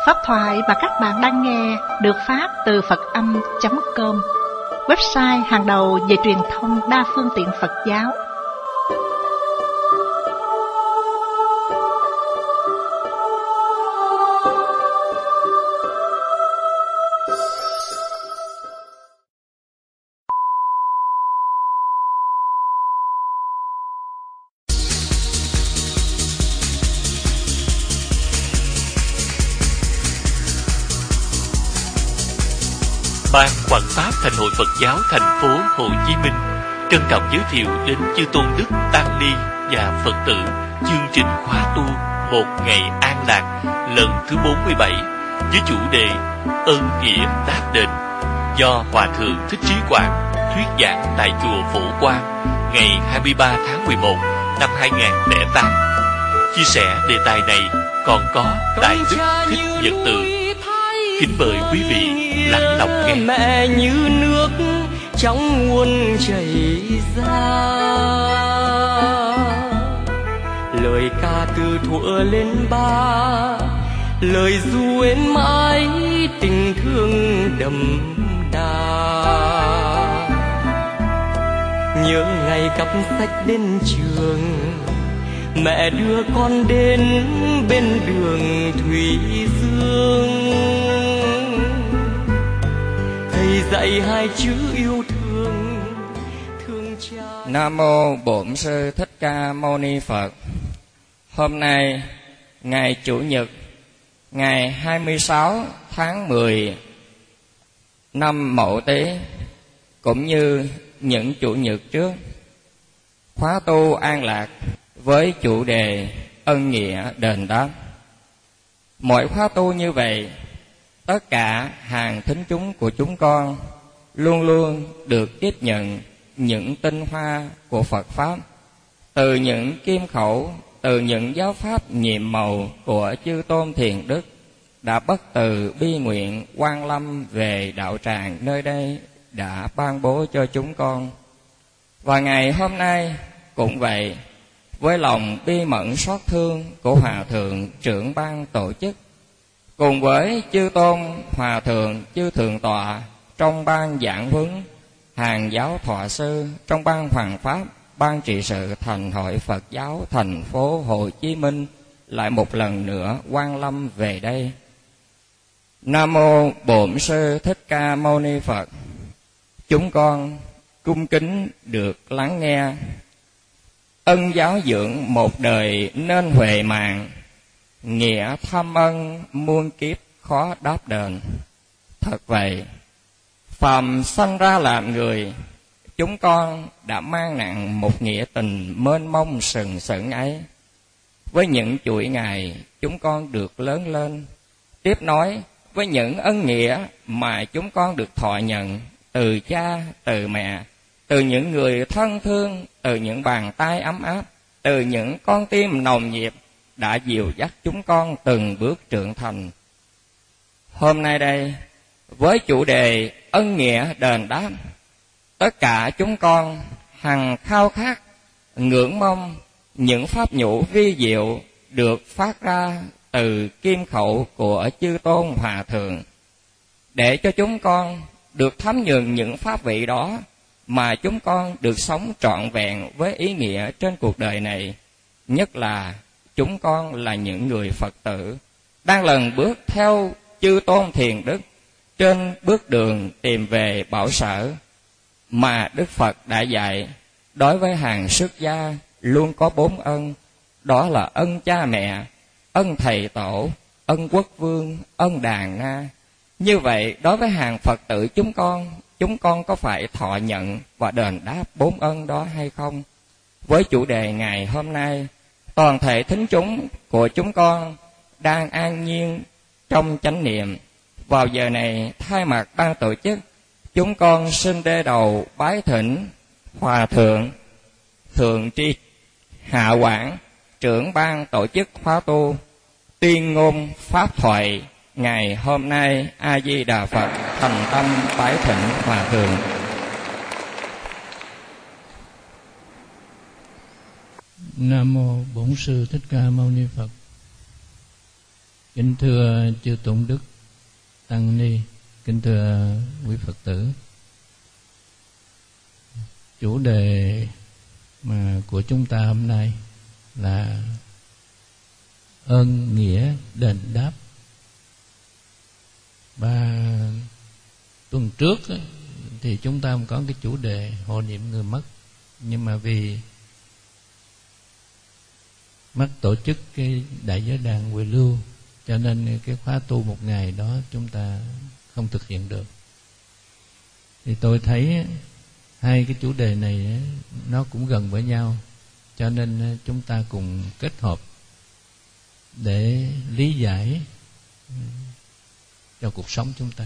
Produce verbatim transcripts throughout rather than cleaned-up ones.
Pháp thoại mà các bạn đang nghe được phát từ Phật âm chấm com, website hàng đầu về truyền thông đa phương tiện Phật giáo. Ban Hoằng Pháp Thành hội Phật giáo thành phố Hồ Chí Minh trân trọng giới thiệu đến chư tôn đức tăng ni và Phật tử chương trình khóa tu Một Ngày An Lạc lần thứ bốn mươi bảy với chủ đề Ơn Nghĩa Đáp Đền do Hòa Thượng Thích Trí Quảng thuyết giảng tại chùa Phổ Quang ngày hai mươi ba tháng mười một năm hai nghìn không trăm lẻ tám. Chia sẻ đề tài này còn có Đại Đức Thích Nhật Từ. Kính mời quý vị lắng lòng nghe. Mẹ như nước trong nguồn chảy ra, lời ca từ thuở lên ba, lời ru êm mãi tình thương đậm đà. Nhớ ngày cặp sách đến trường, mẹ đưa con đến bên đường Thủy Dương, thầy dạy hai chữ yêu thương, thương cha. Nam mô Bổn Sư Thích Ca Mâu Ni Phật. Hôm nay ngày Chủ nhật, ngày hai mươi sáu tháng mười năm Mậu Tý, cũng như những chủ nhật trước, khóa tu an lạc với chủ đề ân nghĩa đền đáp. Mỗi khóa tu như vậy, tất cả hàng thính chúng của chúng con luôn luôn được tiếp nhận những tinh hoa của Phật Pháp, từ những kim khẩu, từ những giáo pháp nhiệm màu của chư tôn thiền đức đã bất từ bi nguyện quang lâm về đạo tràng nơi đây đã ban bố cho chúng con. Và ngày hôm nay cũng vậy, với lòng bi mẫn xót thương của Hòa Thượng trưởng ban tổ chức, cùng với chư tôn Hòa Thượng chư Thượng Tọa trong ban giảng huấn, hàng giáo thọ sư trong ban Hoằng Pháp, ban trị sự Thành hội Phật giáo thành phố Hồ Chí Minh lại một lần nữa quang lâm về đây. Nam mô Bổn Sư Thích Ca Mâu Ni Phật. Chúng con cung kính được lắng nghe. Ân giáo dưỡng một đời nên huệ mạng, nghĩa thâm ân muôn kiếp khó đáp đền. Thật vậy, phàm sanh ra làm người, chúng con đã mang nặng một nghĩa tình mênh mông sừng sững ấy. Với những chuỗi ngày chúng con được lớn lên, tiếp nối với những ân nghĩa mà chúng con được thọ nhận từ cha, từ mẹ, từ những người thân thương, từ những bàn tay ấm áp, từ những con tim nồng nhiệt đã dìu dắt chúng con từng bước trưởng thành. Hôm nay đây, với chủ đề ân nghĩa đền đáp, tất cả chúng con hằng khao khát, ngưỡng mong những pháp nhũ vi diệu được phát ra từ kim khẩu của chư tôn Hòa Thượng, để cho chúng con được thấm nhuần những pháp vị đó mà chúng con được sống trọn vẹn với ý nghĩa trên cuộc đời này. Nhất là chúng con là những người Phật tử đang lần bước theo chư tôn thiền đức trên bước đường tìm về bảo sở mà Đức Phật đã dạy. Đối với hàng xuất gia luôn có bốn ân, đó là ân cha mẹ, ân thầy tổ, ân quốc vương, ân đàn na. Như vậy đối với hàng Phật tử chúng con, chúng con có phải thọ nhận và đền đáp bốn ân đó hay không? Với chủ đề ngày hôm nay, toàn thể thính chúng của chúng con đang an nhiên trong chánh niệm. Vào giờ này, thay mặt ban tổ chức, chúng con xin đê đầu bái thỉnh Hòa Thượng Thượng Tri Hạ Quảng, trưởng ban tổ chức khóa tu, tuyên ngôn pháp thoại ngày hôm nay. A Di Đà Phật. Thành tâm bái thỉnh Hòa Thượng. Nam mô Bổn Sư Thích Ca Mâu Ni Phật. Kính thưa chư Tôn Đức Tăng Ni, kính thưa quý Phật tử, chủ đề mà của chúng ta hôm nay là ơn nghĩa đền đáp. Và tuần trước thì chúng ta có cái chủ đề hộ niệm người mất, nhưng mà vì mất tổ chức cái đại giới đàn Huệ Lưu, cho nên cái khóa tu một ngày đó chúng ta không thực hiện được. Thì tôi thấy hai cái chủ đề này nó cũng gần với nhau, cho nên chúng ta cùng kết hợp để lý giải cho cuộc sống chúng ta.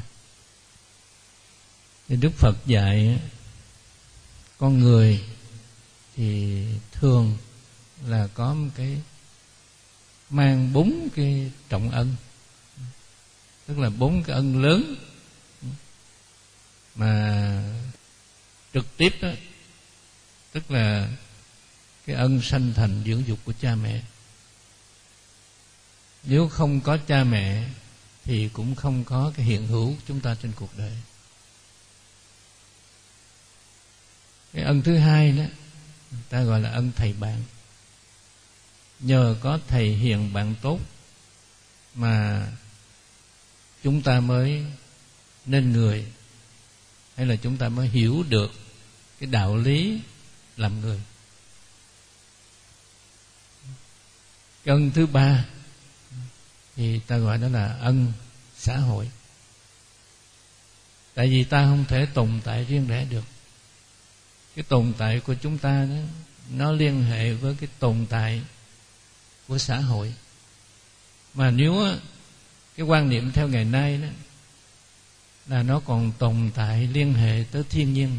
Thì Đức Phật dạy con người thì thường là có một cái mang bốn cái trọng ân, tức là bốn cái ân lớn mà trực tiếp đó, tức là cái ân sanh thành dưỡng dục của cha mẹ. Nếu không có cha mẹ thì cũng không có cái hiện hữu của chúng ta trên cuộc đời. Cái ân thứ hai đó ta gọi là ân thầy bạn. Nhờ có thầy hiền bạn tốt mà chúng ta mới nên người, hay là chúng ta mới hiểu được cái đạo lý làm người. Cái ân thứ ba thì ta gọi đó là ân xã hội. Tại vì ta không thể tồn tại riêng lẻ được. Cái tồn tại của chúng ta đó, nó liên hệ với cái tồn tại của xã hội. Mà nếu cái quan niệm theo ngày nay đó là nó còn tồn tại liên hệ tới thiên nhiên,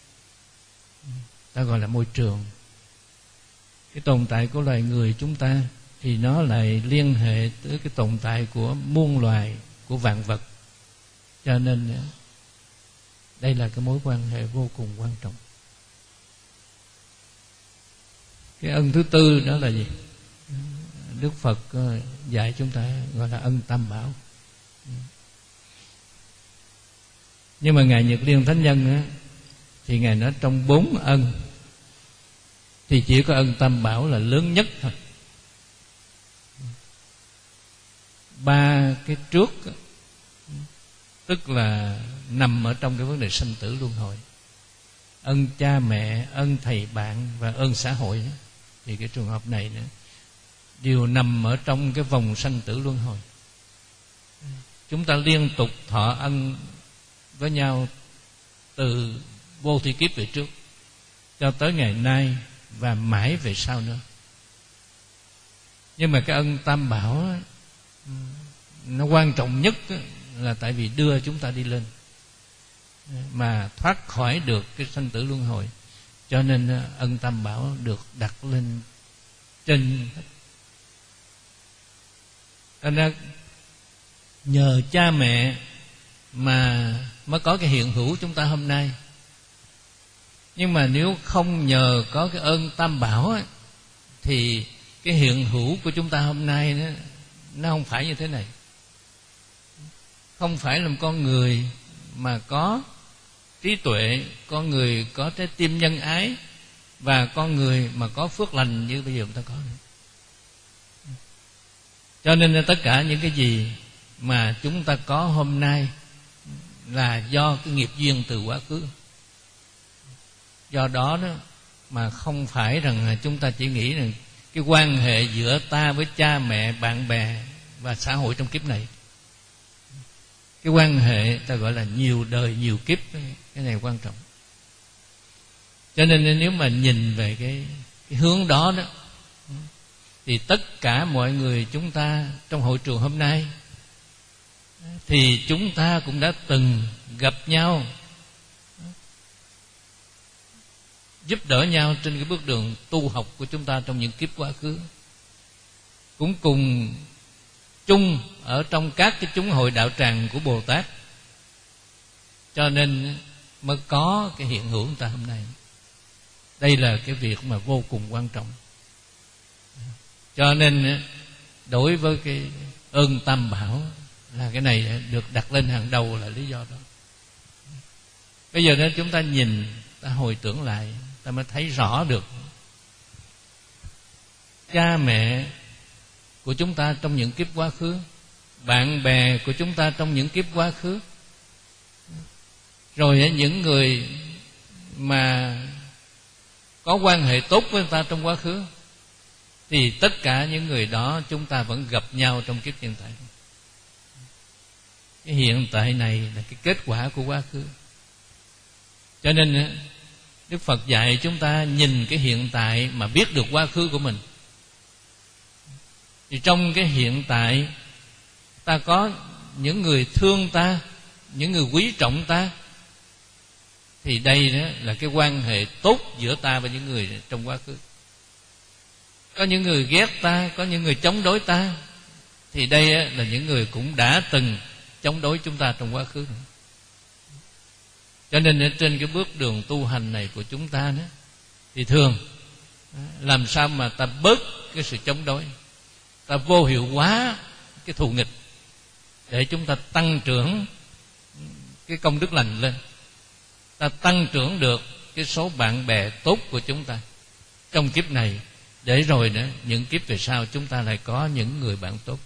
ta gọi là môi trường. Cái tồn tại của loài người chúng ta thì nó lại liên hệ tới cái tồn tại của muôn loài, của vạn vật. Cho nên đây là cái mối quan hệ vô cùng quan trọng. Cái ân thứ tư đó là gì? Đức Phật dạy chúng ta gọi là ân tam bảo. Nhưng mà Ngài Nhật Liên Thánh Nhân á, thì Ngài nói trong bốn ân thì chỉ có ân tam bảo là lớn nhất thôi. Ba cái trước tức là nằm ở trong cái vấn đề sanh tử luân hồi. Ân cha mẹ, ân thầy bạn và ơn xã hội đó, thì cái trường hợp này nữa đều nằm ở trong cái vòng sanh tử luân hồi. Chúng ta liên tục thọ ân với nhau từ vô thị kiếp về trước cho tới ngày nay và mãi về sau nữa. Nhưng mà cái ân tam bảo đó, nó quan trọng nhất là tại vì đưa chúng ta đi lên mà thoát khỏi được cái sanh tử luân hồi, cho nên ân tam bảo được đặt lên trên hết. Cho nên nhờ cha mẹ mà mới có cái hiện hữu chúng ta hôm nay. Nhưng mà nếu không nhờ có cái ơn tam bảo ấy, thì cái hiện hữu của chúng ta hôm nay nó, nó không phải như thế này. Không phải là một con người mà có trí tuệ, con người có trái tim nhân ái, và con người mà có phước lành như bây giờ chúng ta có. Cho nên là tất cả những cái gì mà chúng ta có hôm nay là do cái nghiệp duyên từ quá khứ. Do đó đó mà không phải rằng chúng ta chỉ nghĩ rằng cái quan hệ giữa ta với cha mẹ, bạn bè và xã hội trong kiếp này. Cái quan hệ ta gọi là nhiều đời nhiều kiếp, cái này quan trọng. Cho nên nếu mà nhìn về cái, cái hướng đó đó thì tất cả mọi người chúng ta trong hội trường hôm nay thì chúng ta cũng đã từng gặp nhau, giúp đỡ nhau trên cái bước đường tu học của chúng ta trong những kiếp quá khứ. Cũng cùng chung ở trong các cái chúng hội đạo tràng của Bồ Tát, cho nên mới có cái hiện hữu chúng ta hôm nay. Đây là cái việc mà vô cùng quan trọng. Cho nên đối với cái ơn Tam Bảo, là cái này được đặt lên hàng đầu là lý do đó. Bây giờ đó chúng ta nhìn, ta hồi tưởng lại, ta mới thấy rõ được cha mẹ của chúng ta trong những kiếp quá khứ, bạn bè của chúng ta trong những kiếp quá khứ, rồi những người mà có quan hệ tốt với người ta trong quá khứ, thì tất cả những người đó chúng ta vẫn gặp nhau trong kiếp hiện tại. Cái hiện tại này là cái kết quả của quá khứ. Cho nên Đức Phật dạy chúng ta nhìn cái hiện tại mà biết được quá khứ của mình. Thì trong cái hiện tại, ta có những người thương ta, những người quý trọng ta, thì đây đó là cái quan hệ tốt giữa ta và những người trong quá khứ. Có những người ghét ta, có những người chống đối ta, thì đây là những người cũng đã từng chống đối chúng ta trong quá khứ. Cho nên trên cái bước đường tu hành này của chúng ta đó, thì thường làm sao mà ta bớt cái sự chống đối, ta vô hiệu hóa cái thù nghịch, để chúng ta tăng trưởng cái công đức lành lên, ta tăng trưởng được cái số bạn bè tốt của chúng ta trong kiếp này, để rồi nữa những kiếp về sau chúng ta lại có những người bạn tốt.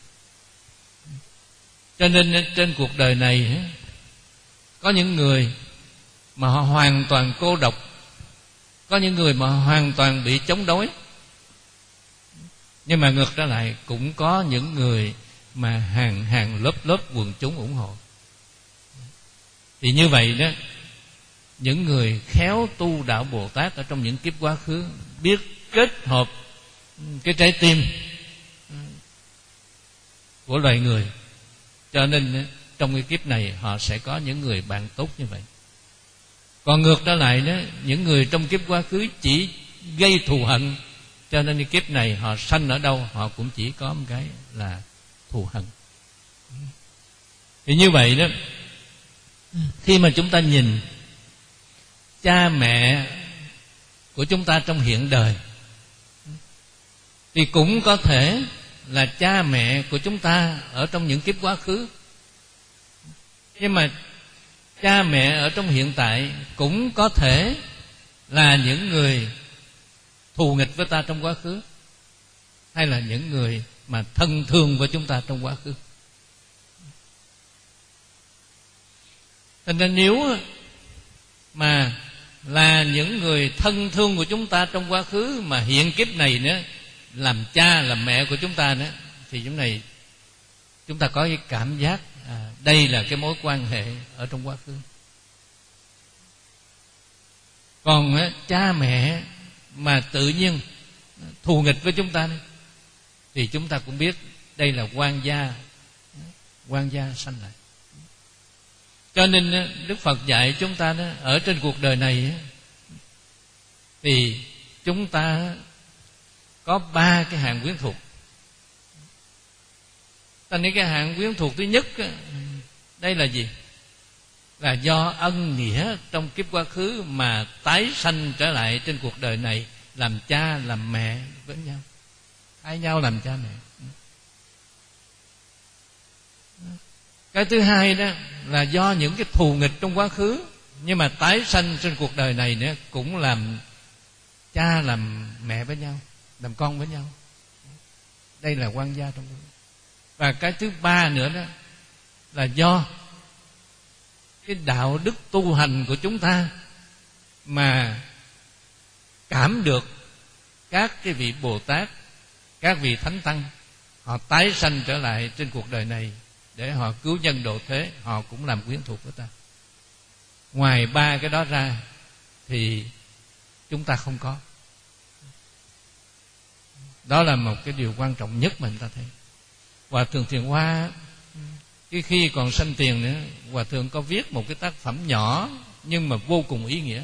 Cho nên trên cuộc đời này có những người mà họ hoàn toàn cô độc, có những người mà hoàn toàn bị chống đối, nhưng mà ngược trở lại cũng có những người mà hàng hàng lớp lớp quần chúng ủng hộ. Thì như vậy đó, những người khéo tu đạo Bồ Tát ở trong những kiếp quá khứ biết kết hợp cái trái tim của loài người, cho nên trong cái kiếp này họ sẽ có những người bạn tốt như vậy. Còn ngược trở lại đó, những người trong kiếp quá khứ chỉ gây thù hận, cho nên cái kiếp này họ sanh ở đâu họ cũng chỉ có một cái là thù hận. Thì như vậy đó, khi mà chúng ta nhìn cha mẹ của chúng ta trong hiện đời, thì cũng có thể là cha mẹ của chúng ta ở trong những kiếp quá khứ. Nhưng mà cha mẹ ở trong hiện tại cũng có thể là những người thù nghịch với ta trong quá khứ, hay là những người mà thân thương với chúng ta trong quá khứ. Thành ra nếu mà là những người thân thương của chúng ta trong quá khứ mà hiện kiếp này nữa làm cha làm mẹ của chúng ta nữa, thì chúng này chúng ta có cái cảm giác à, đây là cái mối quan hệ ở trong quá khứ. Còn á, cha mẹ mà tự nhiên thù nghịch với chúng ta đấy, thì chúng ta cũng biết đây là oan gia, oan gia sanh lại. Cho nên Đức Phật dạy chúng ta đó, ở trên cuộc đời này thì chúng ta có ba cái hạng quyến thuộc. Thành ra cái hạng quyến thuộc thứ nhất, đây là gì? Là do ân nghĩa trong kiếp quá khứ mà tái sanh trở lại trên cuộc đời này, làm cha làm mẹ với nhau, hai nhau làm cha mẹ. Cái thứ hai đó là do những cái thù nghịch trong quá khứ, nhưng mà tái sanh trên cuộc đời này nữa cũng làm cha làm mẹ với nhau, làm con với nhau. Đây là oan gia trong đó. Và cái thứ ba nữa đó là do cái đạo đức tu hành của chúng ta mà cảm được các cái vị Bồ Tát, các vị Thánh Tăng, họ tái sanh trở lại trên cuộc đời này để họ cứu nhân độ thế, họ cũng làm quyến thuộc của ta. Ngoài ba cái đó ra thì chúng ta không có. Đó là một cái điều quan trọng nhất mà chúng ta thấy. Hòa thượng Thiền Hoa cái khi còn sanh tiền nữa, Hòa thượng có viết một cái tác phẩm nhỏ nhưng mà vô cùng ý nghĩa.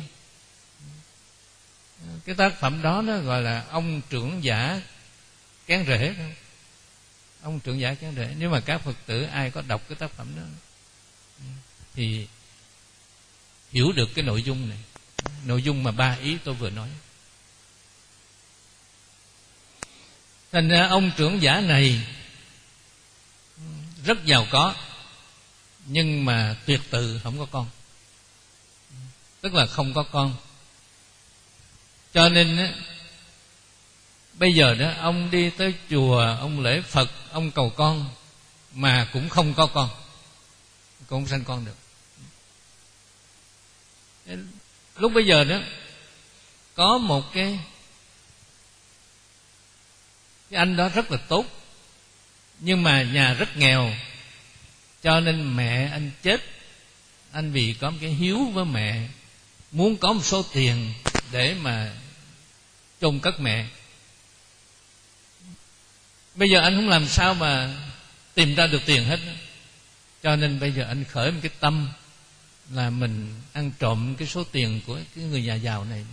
Cái tác phẩm đó nó gọi là Ông Trưởng Giả Kén Rễ. Ông Trưởng Giả Kén Rễ. Nếu mà các Phật tử ai có đọc cái tác phẩm đó thì hiểu được cái nội dung này, nội dung mà ba ý tôi vừa nói. Thành ra ông trưởng giả này rất giàu có, nhưng mà tuyệt tự không có con, tức là không có con. Cho nên á, bây giờ đó ông đi tới chùa, ông lễ Phật, ông cầu con mà cũng không có con, cũng không sanh con được. Lúc bây giờ đó có một cái cái anh đó rất là tốt, nhưng mà nhà rất nghèo, cho nên mẹ anh chết. Anh vì có một cái hiếu với mẹ, muốn có một số tiền để mà chôn cất mẹ. Bây giờ anh không làm sao mà tìm ra được tiền hết, cho nên bây giờ anh khởi một cái tâm là mình ăn trộm cái số tiền của cái người nhà giàu này,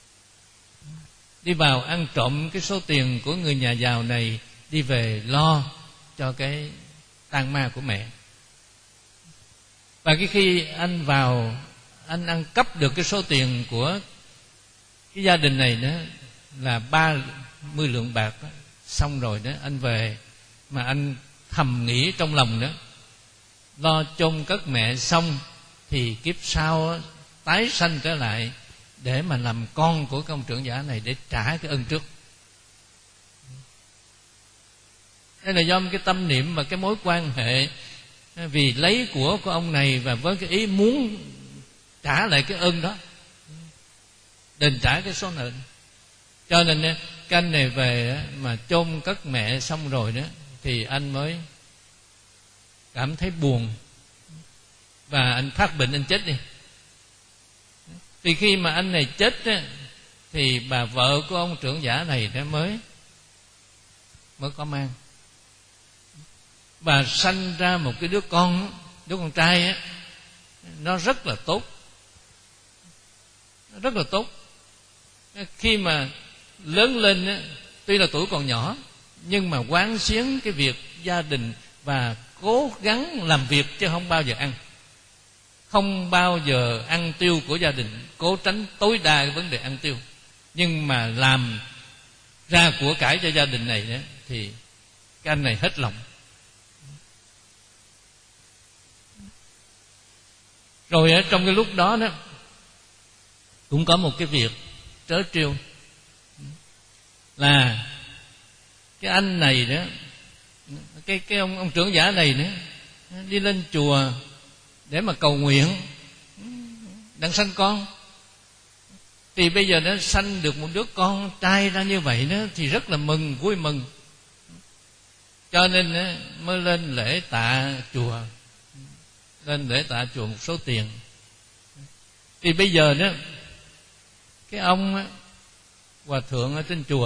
đi vào ăn trộm cái số tiền của người nhà giàu này, đi về lo cho cái tang ma của mẹ. Và cái khi anh vào, anh ăn cắp được cái số tiền của cái gia đình này đó là ba mươi lượng bạc đó. Xong rồi đó anh về, mà anh thầm nghĩ trong lòng đó, lo chôn cất mẹ xong thì kiếp sau đó, tái sanh trở lại để mà làm con của cái ông trưởng giả này, để trả cái ơn trước. Đây là do cái tâm niệm và cái mối quan hệ vì lấy của của ông này, và với cái ý muốn trả lại cái ơn đó, đền trả cái số nợ. Cho nên cái anh này về mà chôn cất mẹ xong rồi đó, thì anh mới cảm thấy buồn, và anh phát bệnh, anh chết đi. Thì khi mà anh này chết á, thì bà vợ của ông trưởng giả này đã mới mới có mang, bà sanh ra một cái đứa con, đứa con trai á, nó rất là tốt, nó rất là tốt. Khi mà lớn lên á, tuy là tuổi còn nhỏ, nhưng mà quán xuyến cái việc gia đình và cố gắng làm việc, chứ không bao giờ ăn, không bao giờ ăn tiêu của gia đình, cố tránh tối đa cái vấn đề ăn tiêu. Nhưng mà làm ra của cải cho gia đình này đó, thì cái anh này hết lòng. Rồi ở trong cái lúc đó đó cũng có một cái việc trớ trêu, là cái anh này đó, cái cái ông ông trưởng giả này nữa, đi lên chùa để mà cầu nguyện đặng sanh con. Thì bây giờ nó sanh được một đứa con trai ra như vậy đó, thì rất là mừng, vui mừng. Cho nên đó, mới lên lễ tạ chùa, lên lễ tạ chùa một số tiền. Thì bây giờ đó, cái ông hòa thượng ở trên chùa,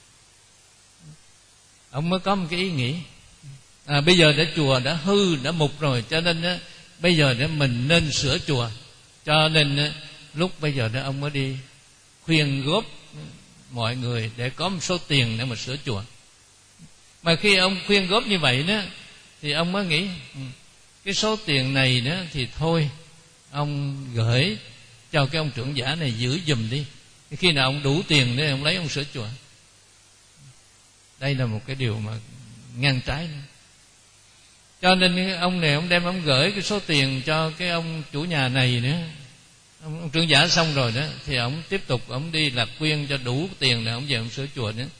ông mới có một cái ý nghĩ, à, bây giờ đã chùa đã hư, đã mục rồi, cho nên đó, bây giờ đó mình nên sửa chùa. Cho nên đó, lúc bây giờ đó ông mới đi khuyên góp mọi người để có một số tiền để mà sửa chùa. Mà khi ông khuyên góp như vậy đó, thì ông mới nghĩ cái số tiền này đó thì thôi, ông gửi cho cái ông trưởng giả này giữ giùm đi, khi nào ông đủ tiền để ông lấy ông sửa chùa. Đây là một cái điều mà ngang trái nữa. Cho nên ông này ông đem ông gửi cái số tiền cho cái ông chủ nhà này nữa. Ông, ông trưởng giả xong rồi đó, thì ông tiếp tục ông đi lạc quyên cho đủ tiền để ông về ông sửa chùa nữa.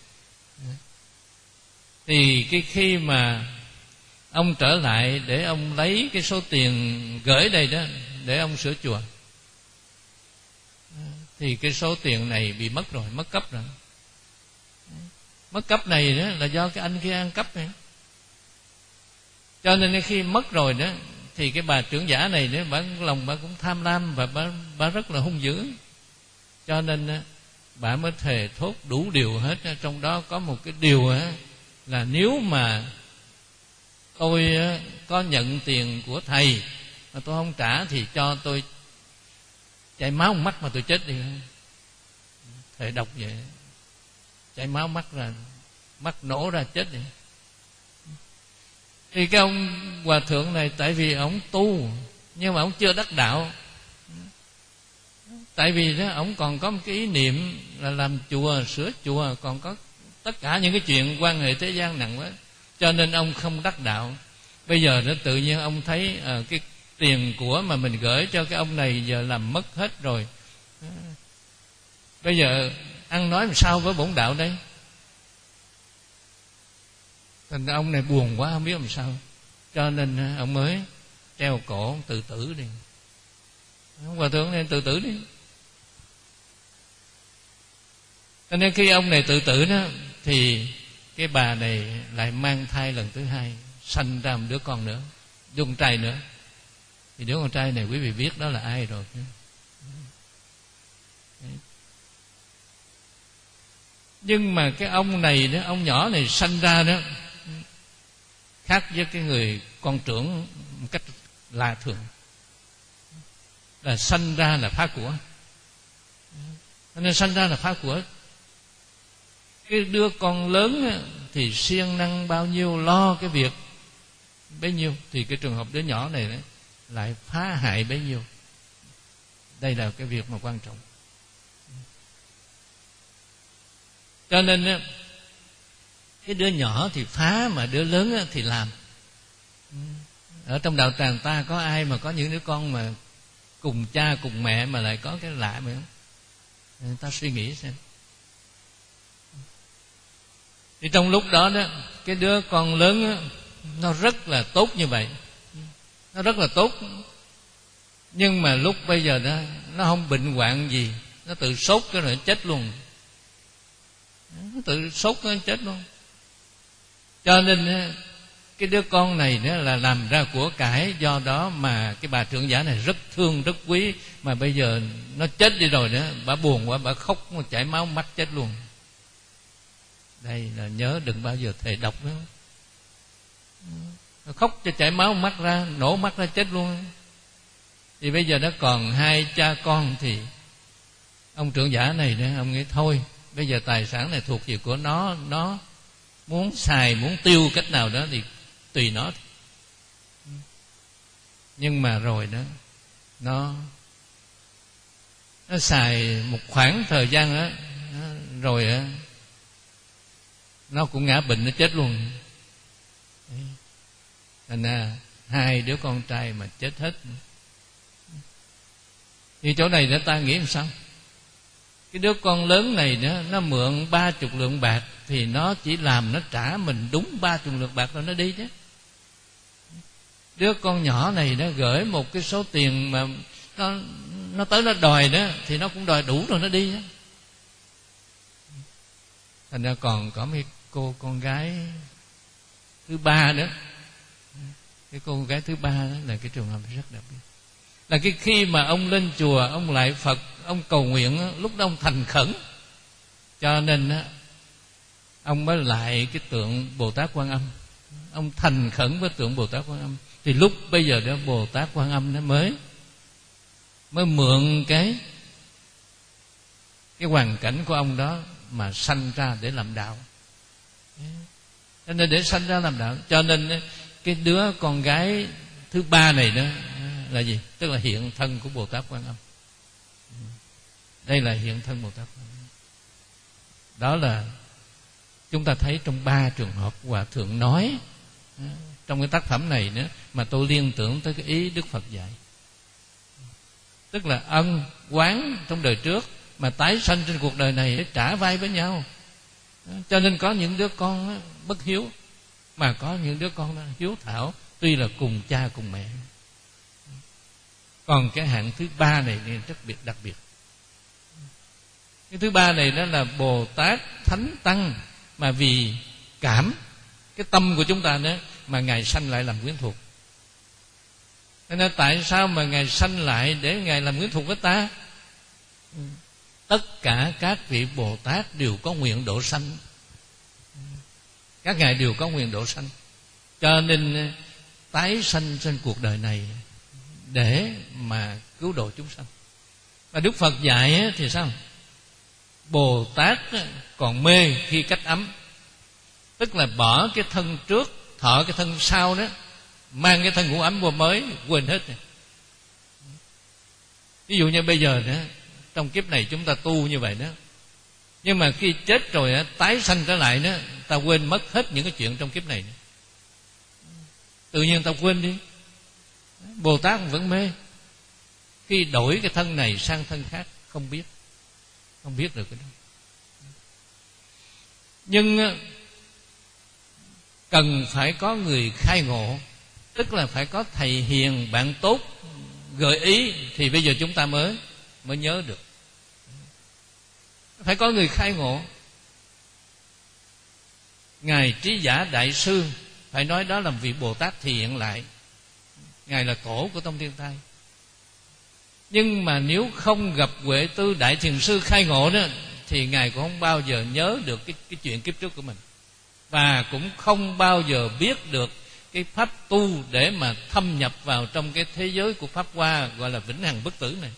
Thì cái khi mà ông trở lại để ông lấy cái số tiền gửi đây đó để ông sửa chùa, thì cái số tiền này bị mất rồi, mất cắp rồi. Mất cắp này đó là do cái anh kia ăn cắp này. Cho nên khi mất rồi đó, thì cái bà trưởng giả này đó, bà lòng bà cũng tham lam, và bà, bà rất là hung dữ. Cho nên bà mới thề thốt đủ điều hết. Trong đó có một cái điều là nếu mà tôi có nhận tiền của thầy mà tôi không trả, thì cho tôi chảy máu mắt mà tôi chết đi. Thầy đọc vậy, chảy máu mắt ra, mắt nổ ra chết đi. Thì cái ông hòa thượng này, tại vì ông tu nhưng mà ông chưa đắc đạo, tại vì đó ông còn có một cái ý niệm là làm chùa, sửa chùa, còn có tất cả những cái chuyện quan hệ thế gian nặng quá, cho nên ông không đắc đạo. Bây giờ nó tự nhiên ông thấy à, cái tiền của mà mình gửi cho cái ông này giờ làm mất hết rồi. Bây giờ ăn nói làm sao với bổn đạo đây? Thành ra ông này buồn quá không biết làm sao, cho nên ông mới treo cổ tự tử đi. Hòa thượng nên tự tử đi. Cho nên khi ông này tự tử đó, thì cái bà này lại mang thai lần thứ hai, sanh ra một đứa con nữa, đứa con trai nữa. Thì đứa con trai này quý vị biết đó là ai rồi. Nhưng mà cái ông này đó, ông nhỏ này sanh ra đó khác với cái người con trưởng một cách lạ thường, là sanh ra là phá của. Nên sanh ra là phá của. Cái đứa con lớn thì siêng năng bao nhiêu, lo cái việc bấy nhiêu, thì cái trường hợp đứa nhỏ này lại phá hại bấy nhiêu. Đây là cái việc mà quan trọng. Cho nên cái đứa nhỏ thì phá, mà đứa lớn thì làm. Ở trong đạo tràng ta có ai mà có những đứa con mà cùng cha cùng mẹ mà lại có cái lạ mà không? Người ta suy nghĩ xem. Thì trong lúc đó đó, cái đứa con lớn đó, nó rất là tốt như vậy, nó rất là tốt. Nhưng mà lúc bây giờ đó, nó không bệnh hoạn gì, nó tự sốt cái rồi nó chết luôn. Nó tự sốt nó chết luôn. Cho nên cái đứa con này đó là làm ra của cải. Do đó mà cái bà trưởng giả này rất thương, rất quý. Mà bây giờ nó chết đi rồi đó, bà buồn quá, bà khóc chảy máu mắt chết luôn. Đây là nhớ đừng bao giờ thề độc nữa. Nó khóc cho chảy máu mắt ra, nổ mắt ra chết luôn. Thì bây giờ nó còn hai cha con, thì ông trưởng giả này đó, ông nghĩ thôi, bây giờ tài sản này thuộc về của nó, nó muốn xài, muốn tiêu cách nào đó thì tùy nó. Nhưng mà rồi đó, nó nó xài một khoảng thời gian đó, rồi đó, nó cũng ngã bệnh, nó chết luôn. Thành ra hai đứa con trai mà chết hết. Thì chỗ này để ta nghĩ làm sao? Cái đứa con lớn này đó, nó mượn ba chục lượng bạc, thì nó chỉ làm nó trả mình đúng ba chục lượng bạc rồi nó đi chứ. Đứa con nhỏ này nó gửi một cái số tiền mà nó nó tới nó đòi đó, thì nó cũng đòi đủ rồi nó đi chứ. Thành ra còn có mấy cô con gái thứ ba nữa. Cái cô con gái thứ ba đó là cái trường hợp rất đặc biệt. Là cái khi mà ông lên chùa, ông lại Phật, ông cầu nguyện, lúc đó ông thành khẩn. Cho nên ông mới lại cái tượng Bồ Tát Quan Âm. Ông thành khẩn với tượng Bồ Tát Quan Âm. Thì lúc bây giờ đó Bồ Tát Quan Âm nó mới Mới mượn cái Cái hoàn cảnh của ông đó mà sanh ra để làm đạo. Cho nên để sanh ra làm đạo. Cho nên cái đứa con gái thứ ba này đó là gì? Tức là hiện thân của Bồ Tát Quan Âm. Đây là hiện thân Bồ Tát Quan Âm. Đó là chúng ta thấy trong ba trường hợp Hòa Thượng nói trong cái tác phẩm này nữa, mà tôi liên tưởng tới cái ý Đức Phật dạy. Tức là ân oán trong đời trước mà tái sanh trên cuộc đời này để trả vai với nhau. Cho nên có những đứa con bất hiếu, mà có những đứa con hiếu thảo, tuy là cùng cha cùng mẹ. Còn cái hạng thứ ba này rất biệt đặc biệt. Cái thứ ba này đó là Bồ Tát Thánh Tăng, mà vì cảm cái tâm của chúng ta đó mà Ngài sanh lại làm quyến thuộc. Nên tại sao mà Ngài sanh lại để Ngài làm quyến thuộc với ta? Tất cả các vị Bồ Tát đều có nguyện độ sanh. Các Ngài đều có nguyện độ sanh. Cho nên tái sanh trên cuộc đời này để mà cứu độ chúng sanh. Và Đức Phật dạy thì sao? Bồ Tát còn mê khi cách ấm, tức là bỏ cái thân trước, thọ cái thân sau đó, mang cái thân ngũ ấm vô mới, quên hết. Ví dụ như bây giờ đó, trong kiếp này chúng ta tu như vậy đó, nhưng mà khi chết rồi tái sanh trở lại đó, ta quên mất hết những cái chuyện trong kiếp này. tự nhiên ta quên đi. Bồ Tát vẫn mê. Khi đổi cái thân này sang thân khác không biết, không biết được cái đó. Nhưng cần phải có người khai ngộ, tức là phải có thầy hiền, bạn tốt gợi ý, thì bây giờ chúng ta mới mới nhớ được. Phải có người khai ngộ. Ngài Trí Giả Đại Sư, phải nói đó là vị Bồ Tát thì hiện lại. Ngài là tổ của Tông Thiên Thai. Nhưng mà nếu không gặp Huệ Tư Đại Thiền Sư khai ngộ đó, thì Ngài cũng không bao giờ nhớ được cái, cái chuyện kiếp trước của mình, và cũng không bao giờ biết được cái pháp tu để mà thâm nhập vào trong cái thế giới của Pháp Hoa gọi là vĩnh hằng bất tử này.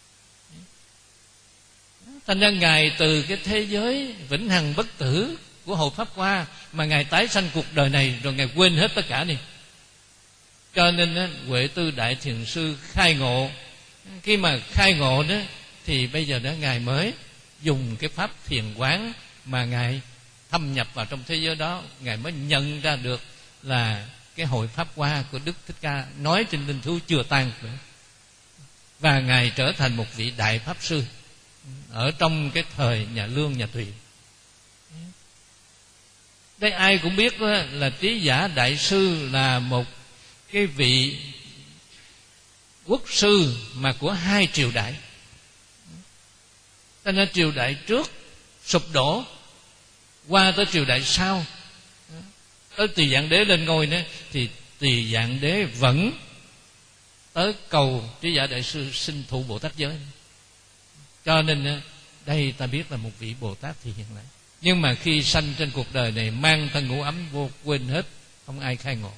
Thành ra Ngài từ cái thế giới vĩnh hằng bất tử của Hội Pháp Hoa mà Ngài tái sanh cuộc đời này, rồi Ngài quên hết tất cả đi. Cho nên Huệ Tư Đại Thiền Sư khai ngộ. Khi mà khai ngộ đó, thì bây giờ đó Ngài mới dùng cái pháp thiền quán mà Ngài thâm nhập vào trong thế giới đó. Ngài mới nhận ra được là cái hội Pháp Hoa của Đức Thích Ca nói trên linh thú chưa tan nữa. Và Ngài trở thành một vị Đại Pháp Sư ở trong cái thời nhà Lương, nhà Tùy. Đây ai cũng biết đó, là Trí Giả Đại Sư là một cái vị quốc sư mà của hai triều đại. Cho nên triều đại trước sụp đổ, qua tới triều đại sau, tới Tỳ Dạng Đế lên ngôi nữa, thì Tỳ Dạng Đế vẫn tới cầu Trí Giả Đại Sư xin thụ Bồ Tát giới. Cho nên đây ta biết là một vị Bồ Tát thì hiện lại. Nhưng mà khi sanh trên cuộc đời này mang thân ngũ ấm vô, quên hết, không ai khai ngộ.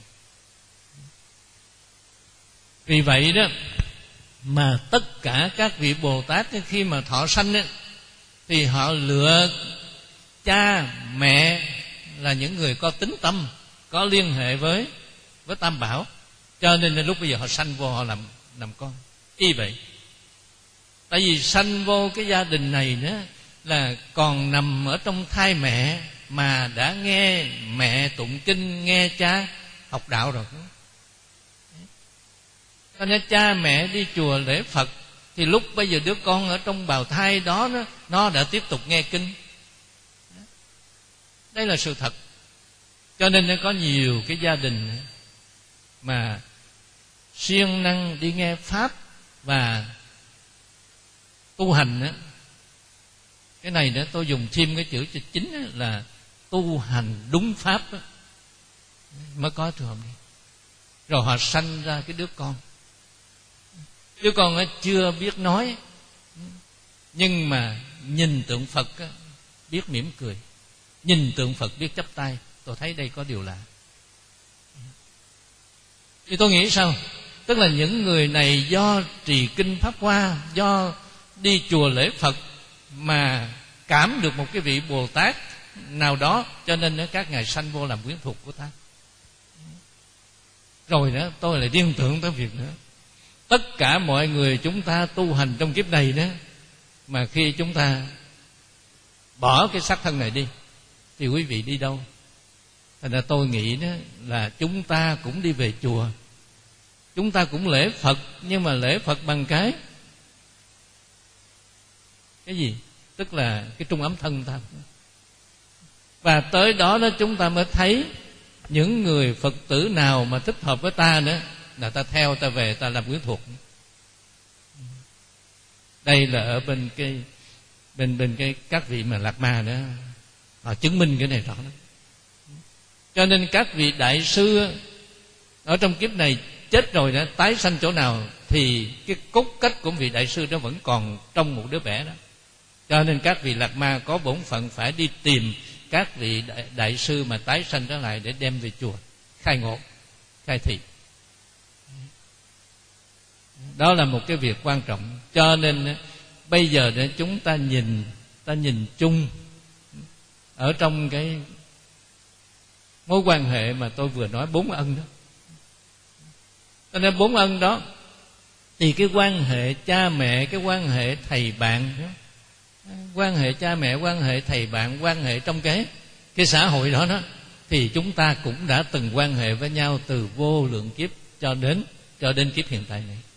Vì vậy đó mà tất cả các vị Bồ Tát khi mà thọ sanh ấy, thì họ lựa cha mẹ là những người có tính tâm, có liên hệ với với Tam Bảo. Cho nên lúc bây giờ họ sanh vô, họ làm làm con. Ý vậy. Tại vì sanh vô cái gia đình này nữa là còn nằm ở trong thai mẹ mà đã nghe mẹ tụng kinh, nghe cha học đạo rồi. Cho nên cha mẹ đi chùa lễ Phật, thì lúc bây giờ đứa con ở trong bào thai đó nó, nó đã tiếp tục nghe kinh. Đây là sự thật. Cho nên có nhiều cái gia đình mà siêng năng đi nghe Pháp và tu hành đó. Cái này nữa tôi dùng thêm cái chữ chính là tu hành đúng Pháp đó, mới có trường hợp này. Rồi họ sanh ra cái đứa con. Đứa con ấy chưa biết nói, nhưng mà nhìn tượng Phật á, biết mỉm cười, nhìn tượng Phật biết chắp tay. Tôi thấy đây có điều lạ. Thì tôi nghĩ sao? Tức là những người này do trì kinh Pháp Hoa, do đi chùa lễ Phật mà cảm được một cái vị Bồ Tát nào đó, cho nên các ngài sanh vô làm quyến thuộc của ta. Rồi đó tôi lại liên tưởng tới việc nữa. Tất cả mọi người chúng ta tu hành trong kiếp này đó, mà khi chúng ta bỏ cái xác thân này đi, thì quý vị đi đâu? Thành ra tôi nghĩ đó là chúng ta cũng đi về chùa, chúng ta cũng lễ Phật, nhưng mà lễ Phật bằng cái cái gì? Tức là cái trung ấm thân ta. Và tới đó đó chúng ta mới thấy những người Phật tử nào mà thích hợp với ta nữa, là ta theo, ta về, ta làm quyến thuộc. Đây là ở bên cái bên bên cái các vị mà Lạc Ma đó, họ chứng minh cái này rõ lắm. Cho nên các vị đại sư ở trong kiếp này chết rồi đã tái sanh chỗ nào, thì cái cốt cách của vị đại sư đó vẫn còn trong một đứa bé đó. Cho nên các vị Lạc Ma có bổn phận phải đi tìm các vị đại, đại sư mà tái sanh trở lại để đem về chùa khai ngộ, khai thị. Đó là một cái việc quan trọng. Cho nên bây giờ để chúng ta nhìn, ta nhìn chung ở trong cái mối quan hệ mà tôi vừa nói, bốn ân đó. Cho nên bốn ân đó, thì cái quan hệ cha mẹ, cái quan hệ thầy bạn đó, quan hệ cha mẹ, quan hệ thầy bạn, quan hệ trong cái cái xã hội đó đó, thì chúng ta cũng đã từng quan hệ với nhau từ vô lượng kiếp cho đến cho đến kiếp hiện tại này.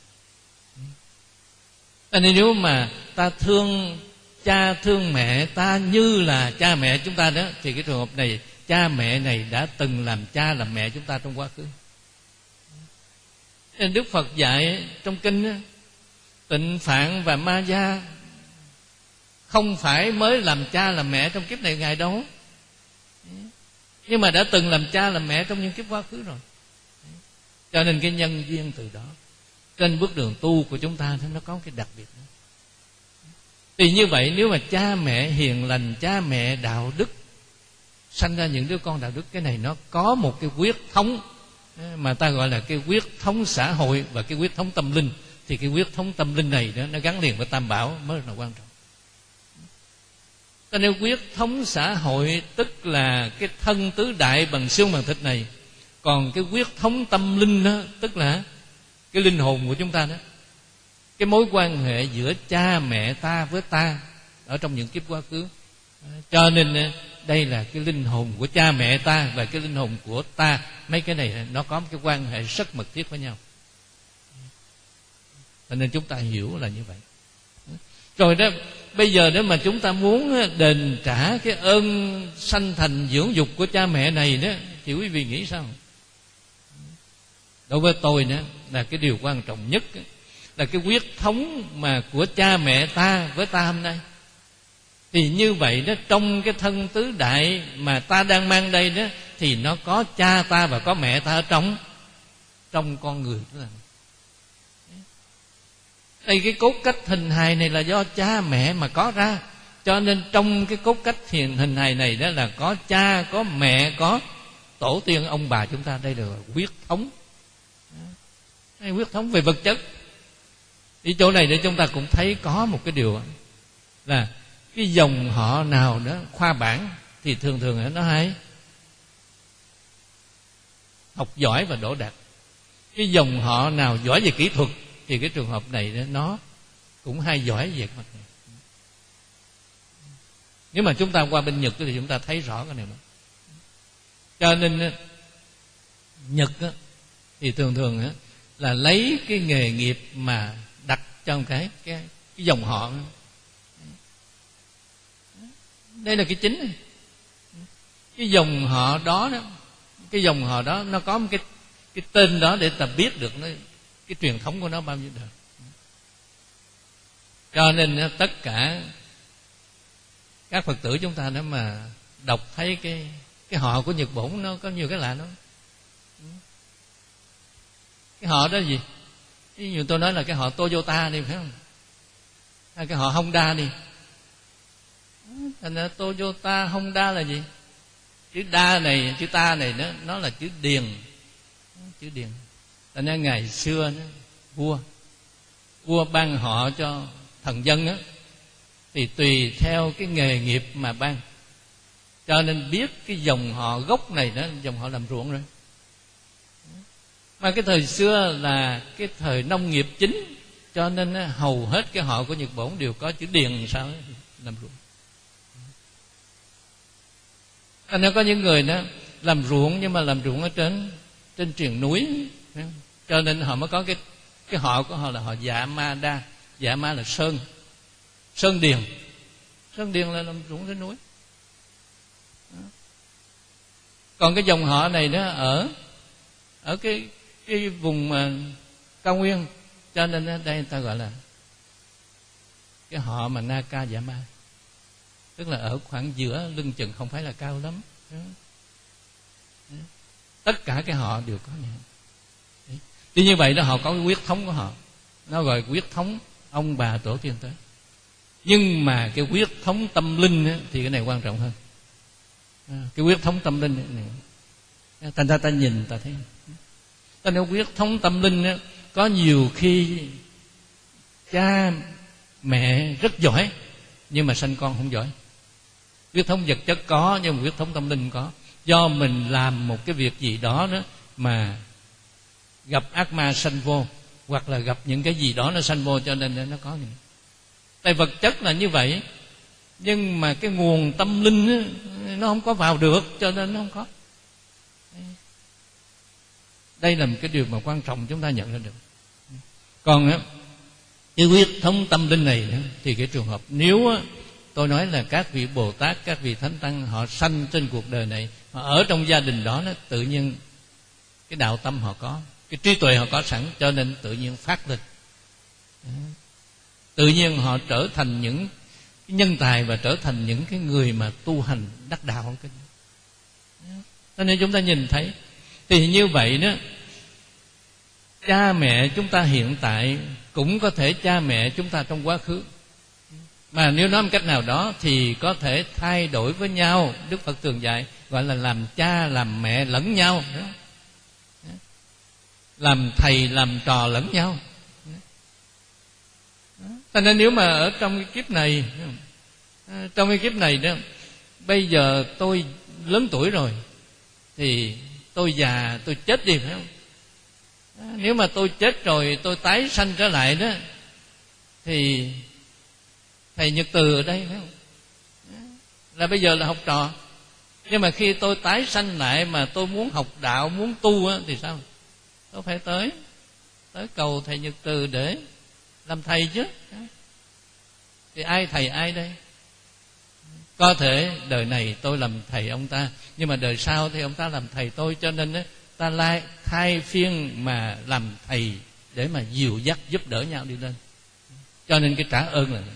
Cho nên nếu mà ta thương cha thương mẹ ta như là cha mẹ chúng ta đó, thì cái trường hợp này cha mẹ này đã từng làm cha làm mẹ chúng ta trong quá khứ. Nên Đức Phật dạy trong kinh, Tịnh Phạn và Ma Gia không phải mới làm cha làm mẹ trong kiếp này Ngài đâu, nhưng mà đã từng làm cha làm mẹ trong những kiếp quá khứ rồi. Cho nên cái nhân duyên từ đó, trên bước đường tu của chúng ta nó có cái đặc biệt đó. Thì như vậy, nếu mà cha mẹ hiền lành, cha mẹ đạo đức, sanh ra những đứa con đạo đức, cái này nó có một cái huyết thống mà ta gọi là cái huyết thống xã hội và cái huyết thống tâm linh. Thì cái huyết thống tâm linh này đó, nó gắn liền với Tam Bảo mới là quan trọng. Cho nên huyết thống xã hội tức là cái thân tứ đại bằng xương bằng thịt này. Còn cái huyết thống tâm linh đó, tức là cái linh hồn của chúng ta đó, cái mối quan hệ giữa cha mẹ ta với ta ở trong những kiếp quá khứ. Cho nên đây là cái linh hồn của cha mẹ ta và cái linh hồn của ta. Mấy cái này nó có một cái quan hệ rất mật thiết với nhau. Cho nên chúng ta hiểu là như vậy. Rồi đó, bây giờ nếu mà chúng ta muốn đền trả cái ơn sanh thành dưỡng dục của cha mẹ này đó, thì quý vị nghĩ sao? Đối với tôi nữa là cái điều quan trọng nhất là cái huyết thống mà của cha mẹ ta với ta hôm nay. Thì như vậy đó, trong cái thân tứ đại mà ta đang mang đây đó, thì nó có cha ta và có mẹ ta ở trong trong con người đó. Đây, cái cốt cách hình hài này là do cha mẹ mà có ra. Cho nên trong cái cốt cách hình, hình hài này đó là có cha, có mẹ, có tổ tiên ông bà chúng ta. Đây là huyết thống. Đây, huyết thống về vật chất. Đi chỗ này để chúng ta cũng thấy có một cái điều là cái dòng họ nào đó khoa bảng thì thường thường nó hay học giỏi và đỗ đạt. Cái dòng họ nào giỏi về kỹ thuật thì cái trường hợp này nó cũng hay giỏi về mặt này. Nếu mà chúng ta qua bên Nhật thì chúng ta thấy rõ cái này mà. Cho nên Nhật thì thường thường là lấy cái nghề nghiệp mà đặt trong cái cái cái dòng họ. Đây là cái chính. Cái dòng họ đó, đó cái dòng họ đó nó có một cái cái tên đó để ta biết được nó, cái truyền thống của nó bao nhiêu đời. Cho nên tất cả các Phật tử chúng ta nếu mà đọc thấy cái cái họ của Nhật Bổn nó có nhiều cái lạ đó. Cái họ đó gì? Ví dụ tôi nói là cái họ Toyota đi, phải không? Hay cái họ Honda đi. Thành ra Toyota, Honda là gì? Chữ đa này, chữ ta này nó, nó là chữ điền. Chữ điền. Thành ra ngày xưa đó, vua Vua ban họ cho thần dân á, thì tùy theo cái nghề nghiệp mà ban. Cho nên biết cái dòng họ gốc này đó, dòng họ làm ruộng rồi. Mà cái thời xưa là cái thời nông nghiệp chính, cho nên hầu hết cái họ của Nhật Bổn đều có chữ điền sao đó, làm ruộng. Thành ra có những người đó làm ruộng nhưng mà làm ruộng ở trên trên triền núi, cho nên họ mới có cái cái họ của họ là họ Dạ Ma Đa. Dạ Ma là sơn, sơn điền. Sơn điền là làm ruộng trên núi. Còn cái dòng họ này nó ở ở cái cái vùng mà cao nguyên, cho nên đây người ta gọi là cái họ mà Naka Dạ Ma, tức là ở khoảng giữa lưng chừng, không phải là cao lắm. Tất cả cái họ đều có này. Thì như vậy đó, họ có cái huyết thống của họ, nó gọi huyết thống ông bà tổ tiên tới. Nhưng mà cái huyết thống tâm linh á, thì cái này quan trọng hơn. Cái huyết thống tâm linh này, thành ra ta nhìn ta thấy, ta nói huyết thống tâm linh á, có nhiều khi cha mẹ rất giỏi nhưng mà sanh con không giỏi. Huyết thống vật chất có nhưng mà huyết thống tâm linh có. Do mình làm một cái việc gì đó đó mà gặp ác ma sanh vô, hoặc là gặp những cái gì đó nó sanh vô, cho nên nó có những. Tại vật chất là như vậy, nhưng mà cái nguồn tâm linh á, nó không có vào được, cho nên nó không có. Đây là một cái điều mà quan trọng chúng ta nhận ra được. Còn á, cái huyết thống tâm linh này nữa, thì cái trường hợp nếu á, tôi nói là các vị Bồ Tát, các vị Thánh Tăng họ sanh trên cuộc đời này, họ ở trong gia đình đó, nó tự nhiên cái đạo tâm họ có, cái trí tuệ họ có sẵn, cho nên tự nhiên phát lên. Tự nhiên họ trở thành những cái nhân tài và trở thành những cái người mà tu hành đắc đạo. Cho nên chúng ta nhìn thấy thì như vậy đó, cha mẹ chúng ta hiện tại cũng có thể cha mẹ chúng ta trong quá khứ, mà nếu nói một cách nào đó thì có thể thay đổi với nhau. Đức Phật thường dạy gọi là làm cha làm mẹ lẫn nhau, làm thầy làm trò lẫn nhau. Cho nên nếu mà ở trong cái kiếp này, trong cái kiếp này đó, bây giờ tôi lớn tuổi rồi thì tôi già, tôi chết đi, phải không? Nếu mà tôi chết rồi tôi tái sanh trở lại đó, thì thầy Nhật Từ ở đây, phải không? Là bây giờ là học trò. Nhưng mà khi tôi tái sanh lại mà tôi muốn học đạo, muốn tu á, thì sao? Tôi phải tới tới cầu thầy Nhật Từ để làm thầy chứ. Thì ai thầy ai đây? Có thể đời này tôi làm thầy ông ta, nhưng mà đời sau thì ông ta làm thầy tôi. Cho nên á, ta lai thay phiên mà làm thầy để mà dìu dắt giúp đỡ nhau đi lên. Cho nên cái trả ơn là,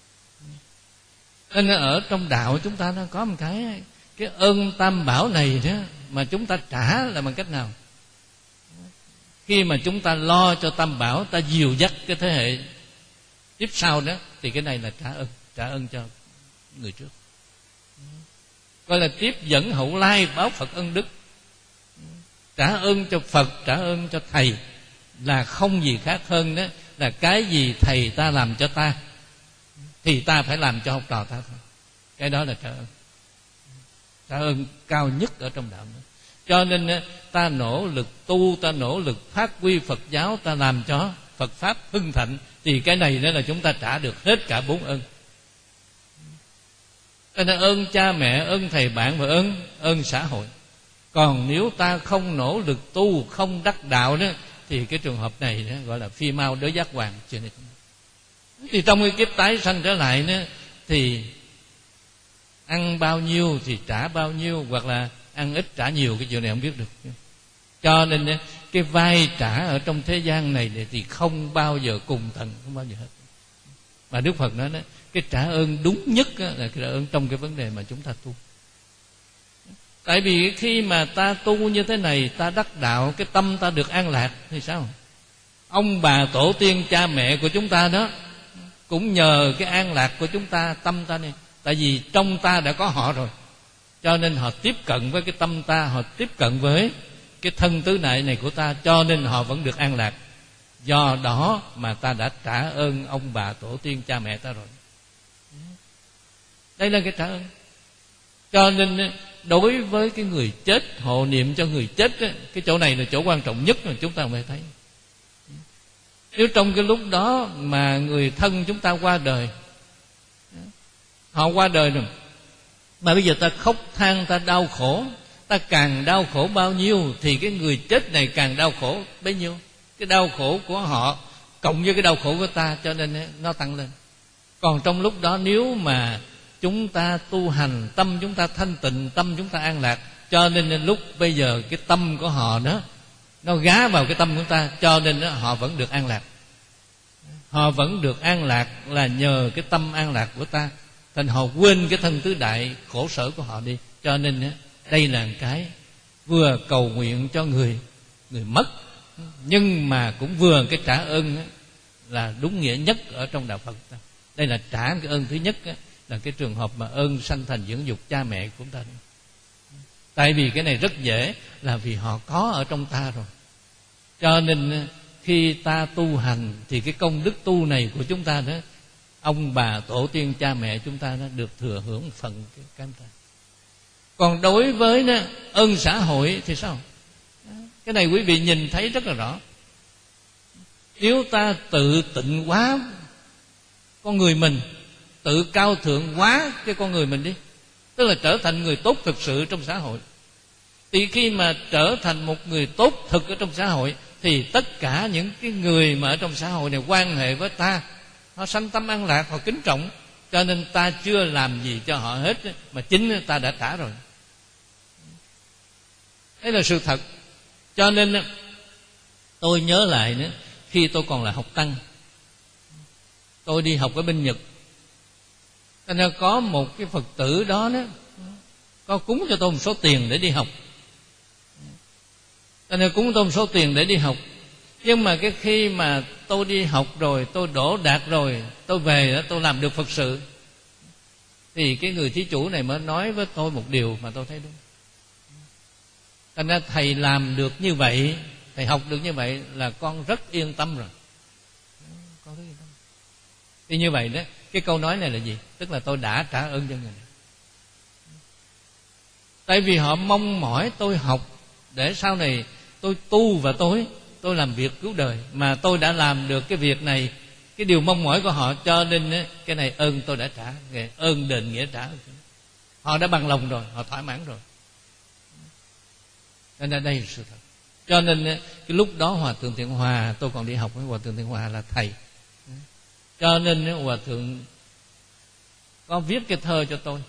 nên ở trong đạo chúng ta nó có một cái cái ơn tam bảo này đó, mà chúng ta trả là bằng cách nào? Khi mà chúng ta lo cho tam bảo, ta dìu dắt cái thế hệ tiếp sau đó, thì cái này là trả ơn, trả ơn cho người trước. Gọi là tiếp dẫn hậu lai, báo Phật ân đức. Trả ơn cho Phật, trả ơn cho thầy là không gì khác hơn đó là cái gì thầy ta làm cho ta thì ta phải làm cho học trò ta thôi. Cái đó là trả ơn, trả ơn cao nhất ở trong đạo đó. Cho nên ta nỗ lực tu, ta nỗ lực phát huy Phật giáo, ta làm cho Phật pháp hưng thịnh, thì cái này đó là chúng ta trả được hết cả bốn ơn. Cho nên ơn cha mẹ, ơn thầy bạn và ơn ơn xã hội. Còn nếu ta không nỗ lực tu, không đắc đạo đó, thì cái trường hợp này đó gọi là phi mau đới giác hoàng. Thì trong cái kiếp tái sanh trở lại đó, thì ăn bao nhiêu thì trả bao nhiêu, hoặc là ăn ít trả nhiều, cái chuyện này không biết được. Cho nên cái vai trả ở trong thế gian này thì không bao giờ cùng tận, không bao giờ hết. Mà Đức Phật nói đó, cái trả ơn đúng nhất là cái trả ơn trong cái vấn đề mà chúng ta tu. Tại vì khi mà ta tu như thế này, ta đắc đạo, cái tâm ta được an lạc thì sao? Ông bà tổ tiên cha mẹ của chúng ta đó cũng nhờ cái an lạc của chúng ta, tâm ta này. Tại vì trong ta đã có họ rồi, cho nên họ tiếp cận với cái tâm ta, họ tiếp cận với cái thân tứ đại này của ta, cho nên họ vẫn được an lạc. Do đó mà ta đã trả ơn ông bà tổ tiên cha mẹ ta rồi. Đây là cái trả ơn. Cho nên đối với cái người chết, hộ niệm cho người chết, cái chỗ này là chỗ quan trọng nhất mà chúng ta phải thấy. Nếu trong cái lúc đó mà người thân chúng ta qua đời, họ qua đời rồi, mà bây giờ ta khóc than, ta đau khổ, ta càng đau khổ bao nhiêu thì cái người chết này càng đau khổ bấy nhiêu. Cái đau khổ của họ cộng với cái đau khổ của ta, cho nên nó tăng lên. Còn trong lúc đó nếu mà chúng ta tu hành, tâm chúng ta thanh tịnh, tâm chúng ta an lạc, cho nên lúc bây giờ cái tâm của họ đó nó gá vào cái tâm của ta, cho nên đó, họ vẫn được an lạc. Họ vẫn được an lạc là nhờ cái tâm an lạc của ta. Thành họ quên cái thân tứ đại khổ sở của họ đi. Cho nên đó, đây là cái vừa cầu nguyện cho người người mất, nhưng mà cũng vừa cái trả ơn đó, là đúng nghĩa nhất ở trong đạo Phật ta. Đây là trả cái ơn thứ nhất đó, là cái trường hợp mà ơn sanh thành dưỡng dục cha mẹ của chúng ta. Tại vì cái này rất dễ, là vì họ có ở trong ta rồi. Cho nên khi ta tu hành thì cái công đức tu này của chúng ta đó, ông bà tổ tiên cha mẹ chúng ta nó được thừa hưởng một phần cái cam ta. Còn đối với đó, ơn xã hội thì sao? Cái này quý vị nhìn thấy rất là rõ. Nếu ta tự tịnh hóa con người mình, tự cao thượng hóa cái con người mình đi, tức là trở thành người tốt thực sự trong xã hội, Thì khi mà trở thành một người tốt thực ở trong xã hội, thì tất cả những cái người mà ở trong xã hội này quan hệ với ta, họ sanh tâm an lạc, họ kính trọng. Cho nên ta chưa làm gì cho họ hết, mà chính ta đã trả rồi. Đấy là sự thật. Cho nên tôi nhớ lại nữa, khi tôi còn là học tăng, tôi đi học ở bên Nhật, cho nên có một cái Phật tử đó đó có cúng cho tôi một số tiền để đi học. Cho nên cúng tôi một số tiền để đi học. Nhưng mà cái khi mà tôi đi học rồi, tôi đỗ đạt rồi, tôi về đó, tôi làm được Phật sự, thì cái người thí chủ này mới nói với tôi một điều mà tôi thấy đúng. Cho nên thầy làm được như vậy, thầy học được như vậy là con rất yên tâm rồi. Con rất yên tâm. Thì như vậy đó, cái câu nói này là gì? Tức là tôi đã trả ơn cho người này. Tại vì họ mong mỏi tôi học để sau này tôi tu và tôi tôi làm việc cứu đời, mà tôi đã làm được cái việc này, cái điều mong mỏi của họ, cho nên cái này ơn tôi đã trả, ơn đền nghĩa trả. Họ đã bằng lòng rồi, họ thỏa mãn rồi. Nên đây là sự thật. Cho nên cái lúc đó Hòa thượng Thiện Hòa, tôi còn đi học với Hòa thượng Thiện Hòa là thầy, cho nên Hòa thượng có viết cái thơ cho tôi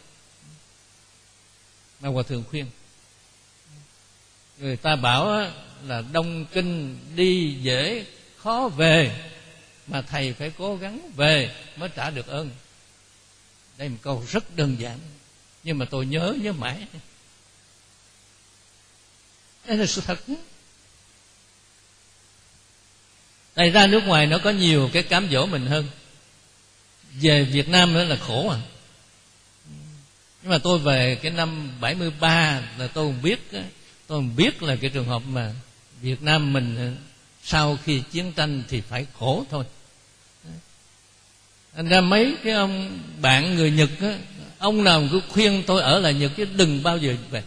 mà Hòa thượng khuyên. Người ta bảo là Đông Kinh đi dễ khó về, mà thầy phải cố gắng về mới trả được ơn. Đây một câu rất đơn giản, nhưng mà tôi nhớ nhớ mãi. Đây là sự thật. Tại ra nước ngoài nó có nhiều cái cám dỗ mình hơn. Về Việt Nam nữa là khổ à. Nhưng mà tôi về cái năm bảy mươi ba là tôi không biết, tôi không biết là cái trường hợp mà Việt Nam mình sau khi chiến tranh thì phải khổ thôi. Thành ra mấy cái ông bạn người Nhật á, ông nào cứ khuyên tôi ở lại Nhật chứ đừng bao giờ về.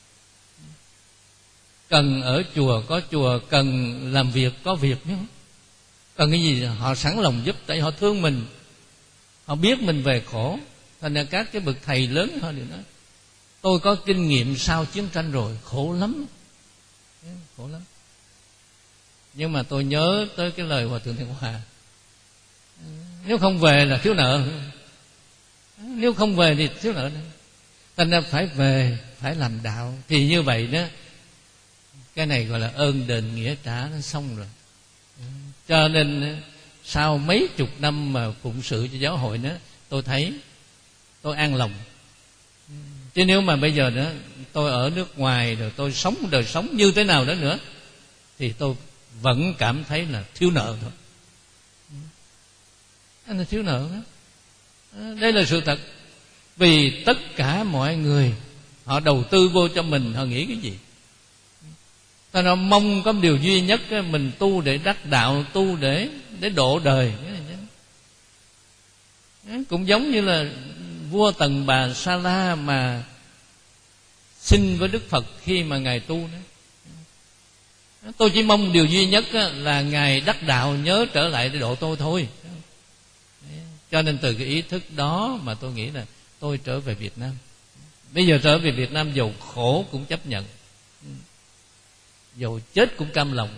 Cần ở chùa có chùa, cần làm việc có việc, cần cái gì họ sẵn lòng giúp, tại họ thương mình, họ biết mình về khổ. Thành ra các cái bậc thầy lớn họ đều nói tôi có kinh nghiệm sau chiến tranh rồi, khổ lắm, khổ lắm. Nhưng mà tôi nhớ tới cái lời Hòa thượng Thiện Hòa, nếu không về là thiếu nợ, nếu không về thì thiếu nợ nữa. Thành ra phải về, phải làm đạo. Thì như vậy đó, cái này gọi là ơn đền nghĩa trả, nó xong rồi. Cho nên sau mấy chục năm mà phụng sự cho giáo hội nữa, tôi thấy tôi an lòng. Chứ nếu mà bây giờ nữa tôi ở nước ngoài rồi tôi sống đời sống như thế nào đó nữa, thì tôi vẫn cảm thấy là thiếu nợ thôi. Anh là thiếu nợ đó. Đây là sự thật. Vì tất cả mọi người họ đầu tư vô cho mình, họ nghĩ cái gì? Ta nó mong có điều duy nhất, mình tu để đắc đạo, tu để để độ đời. Cũng giống như là vua Tần Bà Sa La mà xin với Đức Phật khi mà Ngài tu đó. Tôi chỉ mong điều duy nhất là Ngài đắc đạo nhớ trở lại để độ tôi thôi. Cho nên từ cái ý thức đó mà tôi nghĩ là tôi trở về Việt Nam. Bây giờ trở về Việt Nam dầu khổ cũng chấp nhận, dầu chết cũng cam lòng.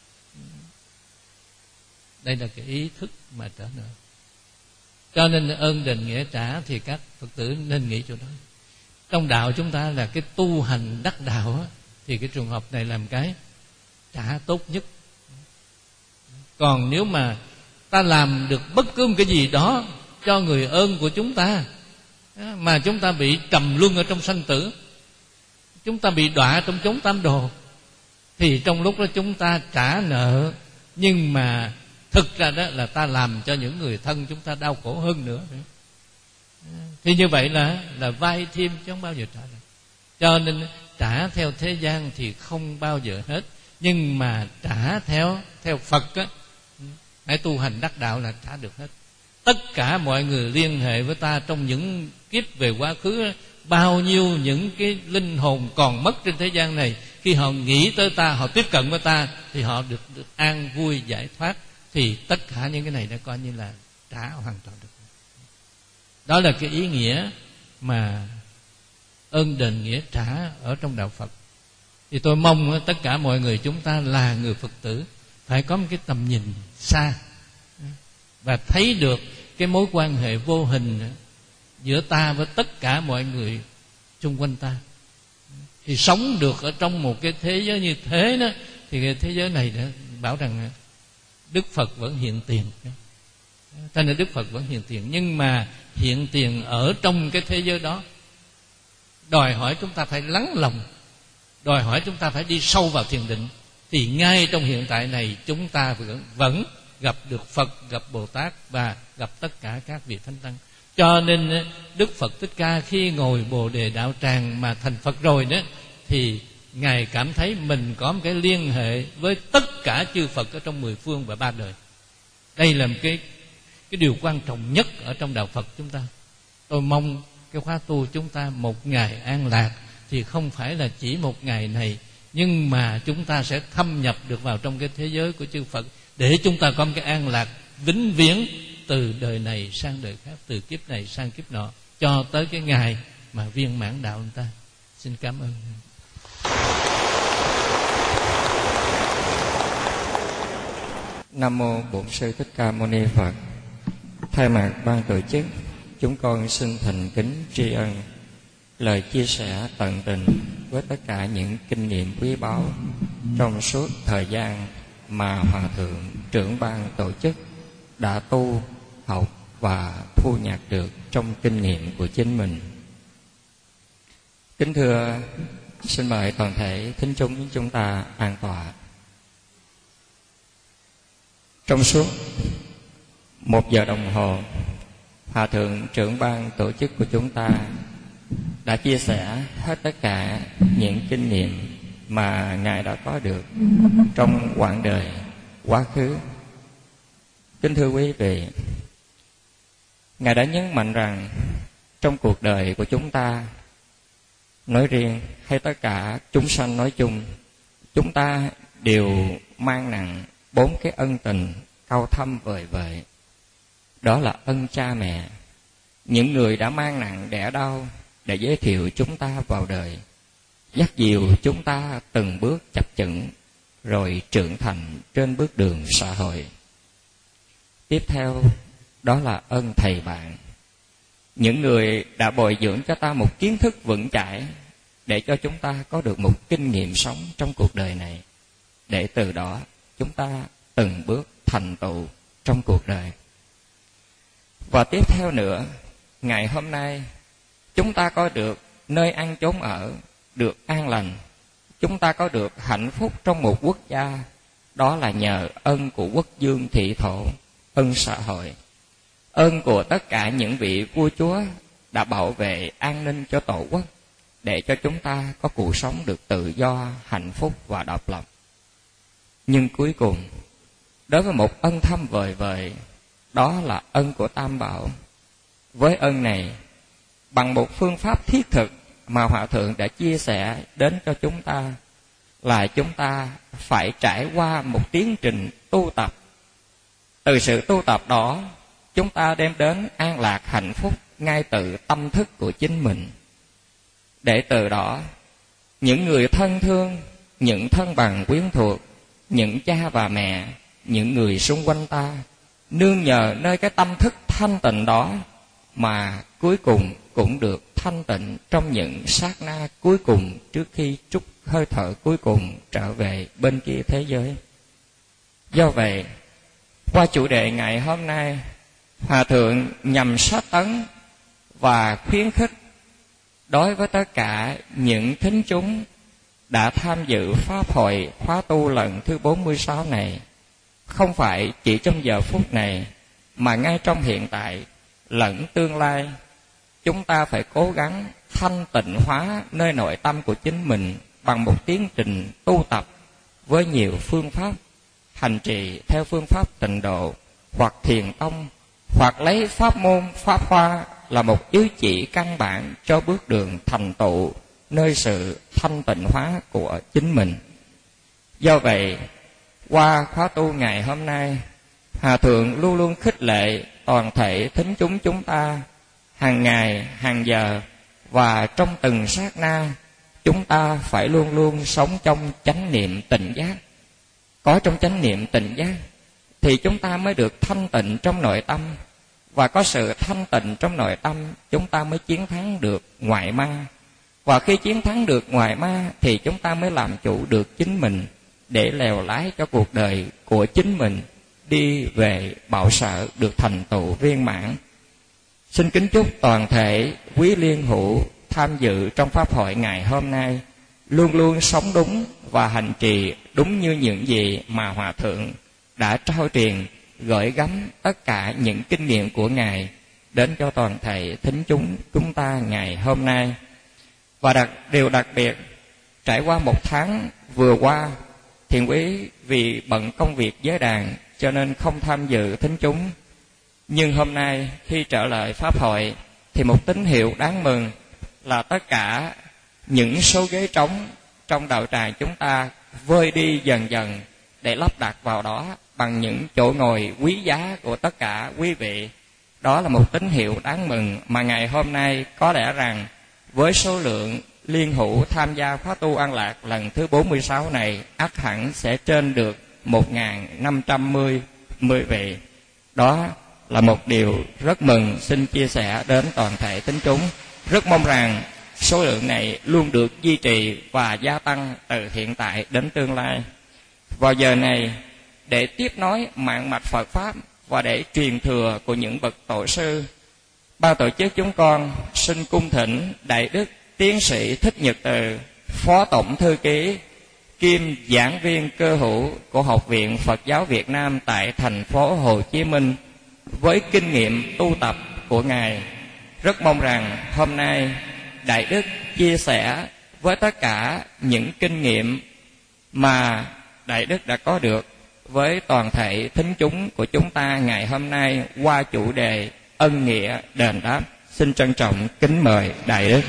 Đây là cái ý thức mà trở nên. Cho nên ơn đền nghĩa trả thì các Phật tử nên nghĩ chỗ đó. Trong đạo chúng ta là cái tu hành đắc đạo á, thì cái trường hợp này làm cái trả tốt nhất. Còn nếu mà ta làm được bất cứ một cái gì đó cho người ơn của chúng ta, mà chúng ta bị trầm luân ở trong sanh tử, chúng ta bị đọa trong chốn tam đồ, thì trong lúc đó chúng ta trả nợ, nhưng mà thực ra đó là ta làm cho những người thân chúng ta đau khổ hơn nữa. Thì như vậy là là vay thêm chứ không bao giờ trả lại. Cho nên trả theo thế gian thì không bao giờ hết, nhưng mà trả theo theo Phật á, hãy tu hành đắc đạo là trả được hết. Tất cả mọi người liên hệ với ta trong những kiếp về quá khứ, bao nhiêu những cái linh hồn còn mất trên thế gian này, khi họ nghĩ tới ta, họ tiếp cận với ta, thì họ được, được an vui giải thoát. Thì tất cả những cái này đã coi như là trả hoàn toàn được. Đó là cái ý nghĩa mà ơn đền nghĩa trả ở trong đạo Phật. Thì tôi mong tất cả mọi người chúng ta là người Phật tử phải có một cái tầm nhìn xa và thấy được cái mối quan hệ vô hình giữa ta với tất cả mọi người xung quanh ta. Thì sống được ở trong một cái thế giới như thế đó, thì cái thế giới này đã bảo rằng Đức Phật vẫn hiện tiền. Cho nên Đức Phật vẫn hiện tiền, nhưng mà hiện tiền ở trong cái thế giới đó đòi hỏi chúng ta phải lắng lòng, đòi hỏi chúng ta phải đi sâu vào thiền định. Thì ngay trong hiện tại này chúng ta vẫn, vẫn gặp được Phật, gặp Bồ Tát và gặp tất cả các vị Thánh Tăng. Cho nên Đức Phật Thích Ca khi ngồi Bồ Đề Đạo Tràng mà thành Phật rồi đó, thì Ngài cảm thấy mình có một cái liên hệ với tất cả chư Phật ở trong mười phương và ba đời. Đây là một cái, cái điều quan trọng nhất ở trong đạo Phật chúng ta. Tôi mong cái khóa tu chúng ta một ngày an lạc thì không phải là chỉ một ngày này, nhưng mà chúng ta sẽ thâm nhập được vào trong cái thế giới của chư Phật, để chúng ta có một cái an lạc vĩnh viễn từ đời này sang đời khác, từ kiếp này sang kiếp nọ, cho tới cái ngày mà viên mãn đạo chúng ta. Xin cảm ơn. Nam mô Bổn Sư Thích Ca Mâu Ni Phật. Thay mặt ban tổ chức, chúng con xin thành kính tri ân lời chia sẻ tận tình với tất cả những kinh nghiệm quý báu trong suốt thời gian mà Hòa Thượng trưởng ban tổ chức đã tu, học và thu nhặt được trong kinh nghiệm của chính mình. Kính thưa, xin mời toàn thể thính chúng chúng ta an tọa. Trong suốt một giờ đồng hồ, Hòa Thượng trưởng ban tổ chức của chúng ta đã chia sẻ hết tất cả những kinh nghiệm mà Ngài đã có được trong quãng đời quá khứ. Kính thưa quý vị, Ngài đã nhấn mạnh rằng trong cuộc đời của chúng ta nói riêng hay tất cả chúng sanh nói chung, chúng ta đều mang nặng bốn cái ân tình cao thâm vời vợi. Đó là ân cha mẹ, những người đã mang nặng đẻ đau để giới thiệu chúng ta vào đời, dắt dìu chúng ta từng bước chập chững rồi trưởng thành trên bước đường xã hội. Tiếp theo đó là ân thầy bạn, những người đã bồi dưỡng cho ta một kiến thức vững chãi để cho chúng ta có được một kinh nghiệm sống trong cuộc đời này, để từ đó chúng ta từng bước thành tựu trong cuộc đời. Và tiếp theo nữa, ngày hôm nay chúng ta có được nơi ăn chốn ở, được an lành, chúng ta có được hạnh phúc trong một quốc gia, đó là nhờ ân của quốc dương thị thổ, ân xã hội, ơn của tất cả những vị vua chúa đã bảo vệ an ninh cho tổ quốc, để cho chúng ta có cuộc sống được tự do, hạnh phúc và độc lập. Nhưng cuối cùng, đối với một ân thâm vời vợi, đó là ân của Tam Bảo. Với ân này, bằng một phương pháp thiết thực mà Hòa Thượng đã chia sẻ đến cho chúng ta, là chúng ta phải trải qua một tiến trình tu tập. Từ sự tu tập đó, chúng ta đem đến an lạc hạnh phúc ngay từ tâm thức của chính mình. Để từ đó, những người thân thương, những thân bằng quyến thuộc, những cha và mẹ, những người xung quanh ta, nương nhờ nơi cái tâm thức thanh tịnh đó mà cuối cùng cũng được thanh tịnh trong những sát na cuối cùng, trước khi trút hơi thở cuối cùng trở về bên kia thế giới. Do vậy, qua chủ đề ngày hôm nay, Hòa Thượng nhằm sát tấn và khuyến khích đối với tất cả những thính chúng đã tham dự pháp hội khóa tu lần thứ bốn mươi sáu này, không phải chỉ trong giờ phút này, mà ngay trong hiện tại lẫn tương lai, chúng ta phải cố gắng thanh tịnh hóa nơi nội tâm của chính mình bằng một tiến trình tu tập với nhiều phương pháp, hành trì theo phương pháp tịnh độ hoặc thiền tông, hoặc lấy pháp môn pháp hoa là một yếu chỉ căn bản cho bước đường thành tựu nơi sự thanh tịnh hóa của chính mình. Do vậy, qua khóa tu ngày hôm nay, Hòa Thượng luôn luôn khích lệ toàn thể thính chúng chúng ta hàng ngày, hàng giờ và trong từng sát na chúng ta phải luôn luôn sống trong chánh niệm tỉnh giác. Có trong chánh niệm tỉnh giác thì chúng ta mới được thanh tịnh trong nội tâm, và có sự thanh tịnh trong nội tâm chúng ta mới chiến thắng được ngoại ma. Và khi chiến thắng được ngoại ma thì chúng ta mới làm chủ được chính mình, để lèo lái cho cuộc đời của chính mình đi về bảo sở được thành tựu viên mãn. Xin kính chúc toàn thể quý liên hữu tham dự trong pháp hội ngày hôm nay luôn luôn sống đúng và hành trì đúng như những gì mà Hòa Thượng đã trao truyền, gửi gắm tất cả những kinh nghiệm của Ngài đến cho toàn thể thính chúng chúng ta ngày hôm nay. Và đặc, điều đặc biệt, trải qua một tháng vừa qua, Thiện Quý vì bận công việc giới đàn cho nên không tham dự thính chúng. Nhưng hôm nay khi trở lại pháp hội thì một tín hiệu đáng mừng là tất cả những số ghế trống trong đạo tràng chúng ta vơi đi dần dần để lắp đặt vào đó bằng những chỗ ngồi quý giá của tất cả quý vị. Đó là một tín hiệu đáng mừng mà ngày hôm nay có lẽ rằng với số lượng liên hữu tham gia khóa tu An Lạc lần thứ bốn mươi sáu này ắt hẳn sẽ trên được một nghìn năm trăm mười vị. Đó là một điều rất mừng xin chia sẻ đến toàn thể tín chúng. Rất mong rằng số lượng này luôn được duy trì và gia tăng từ hiện tại đến tương lai. Vào giờ này, để tiếp nối mạng mạch Phật Pháp và để truyền thừa của những bậc tổ sư, ban tổ chức chúng con xin cung thỉnh Đại Đức Tiến sĩ Thích Nhật Từ, Phó Tổng Thư ký kiêm giảng viên cơ hữu của Học viện Phật giáo Việt Nam tại thành phố Hồ Chí Minh, với kinh nghiệm tu tập của Ngài. Rất mong rằng hôm nay Đại Đức chia sẻ với tất cả những kinh nghiệm mà Đại Đức đã có được với toàn thể thính chúng của chúng ta ngày hôm nay qua chủ đề ân nghĩa đền đáp. Xin trân trọng kính mời Đại Đức.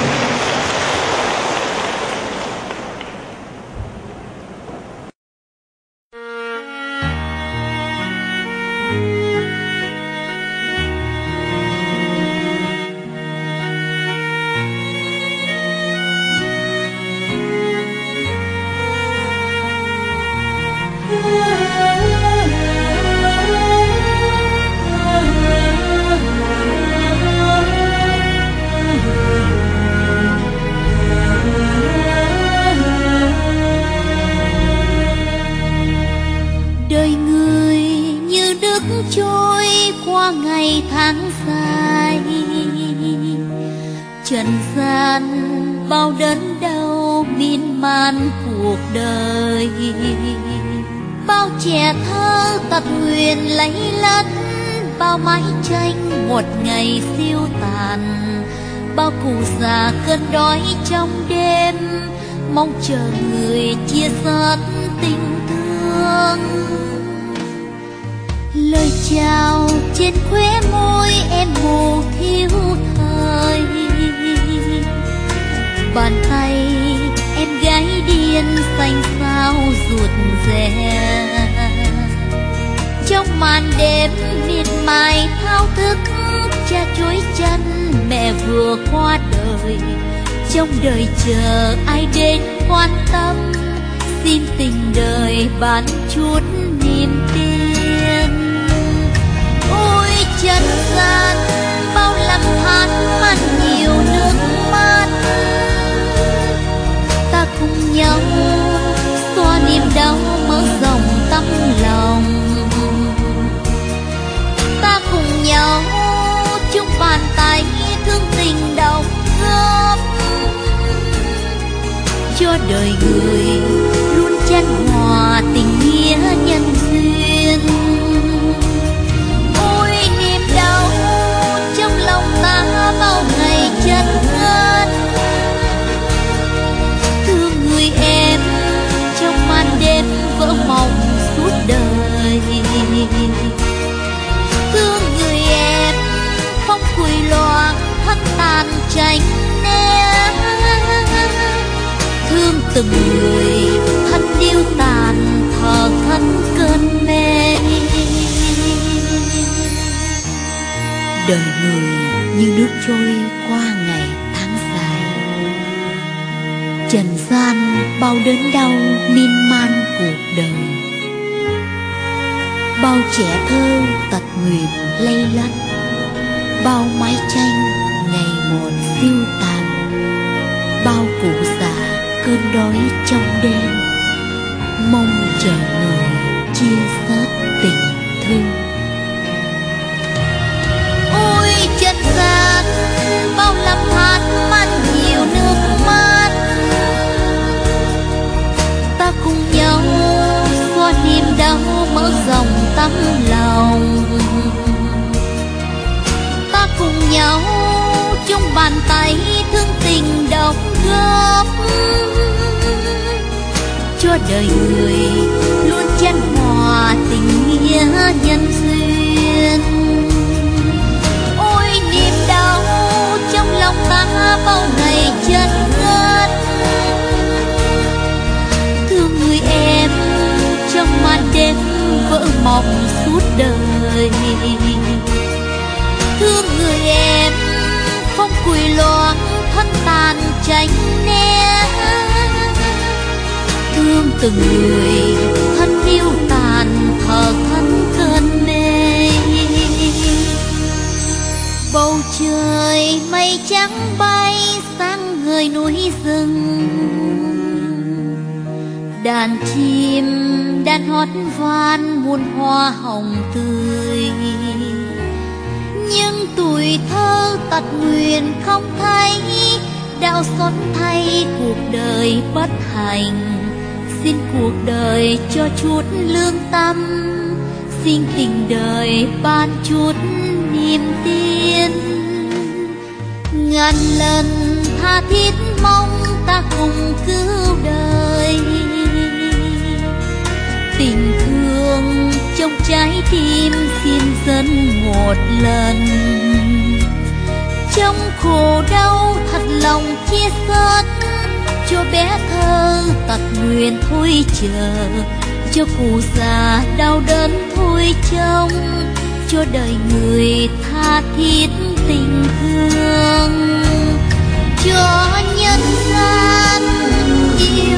Trần gian bao đớn đau miên man cuộc đời, bao trẻ thơ tật nguyền lấy lẫn, bao mái tranh một ngày siêu tàn, bao cụ già cơn đói trong đêm mong chờ người chia sớt tình thương. Lời chào trên khóe môi em mù thiếu thời, bàn tay em gái điên xanh xao ruột rè. Trong màn đêm miệt mài thao thức, cha chuối chân mẹ vừa qua đời. Trong đời chờ ai đến quan tâm, xin tình đời bán chút niềm tin. Ôi trần gian bao lầm than mà nhiều nước mắt, ta cùng nhau xoa niềm đau mở rộng tâm lòng. Ta cùng nhau chung bàn tay thương tình đau góp, cho đời người luôn chan hòa tình nghĩa nhân duyên. Ôi niềm đau trong lòng ta bao ngày chân ngất, thương người em trong màn đêm vỡ mộng suốt đời. Thương người em phong quỳ loạn thân tàn tranh né, thương từng người thân điêu tàn thờ thân cơn mê. Đời người như nước trôi qua ngày tháng dài, đớn đau miên man cuộc đời. Bao trẻ thơ tật nguyền lay lắt, bao mái tranh ngày một phiêu tàn, bao cụ già cơn đói trong đêm, mong chờ người chia sớt tình thương. Ôi chân gian bao năm tháng mang nhiều nước mắt, ta cùng nhau xoa niềm đau mở rộng tấm lòng, ta cùng nhau chung bàn tay thương tình đóng góp, cho đời người luôn chan hòa tình nghĩa nhân duyên. Ôi niềm đau trong lòng ta bao ngày chất ngất, thương người em trong màn đêm vỡ mộng suốt đời, thương người em phong quỳ loạn thân tàn tránh né, thương từng người thân yêu tàn thờ thân cơn mê. Bầu trời mây trắng bay sang người núi rừng, đàn chim đàn hót van muôn hoa hồng tươi, nhưng tuổi thơ tật nguyền không thấy đạo xót thay cuộc đời bất hạnh. Xin cuộc đời cho chút lương tâm, xin tình đời ban chút niềm tin. Ngàn lần tha thiết mong ta cùng cứu đời, tình thương trong trái tim xin dâng một lần. Trong khổ đau thật lòng chia sớt, cho bé thơ tật nguyền thôi chờ, cho cụ già đau đớn thôi trông, cho đời người tha thiết tình thương, cho nhân gian yêu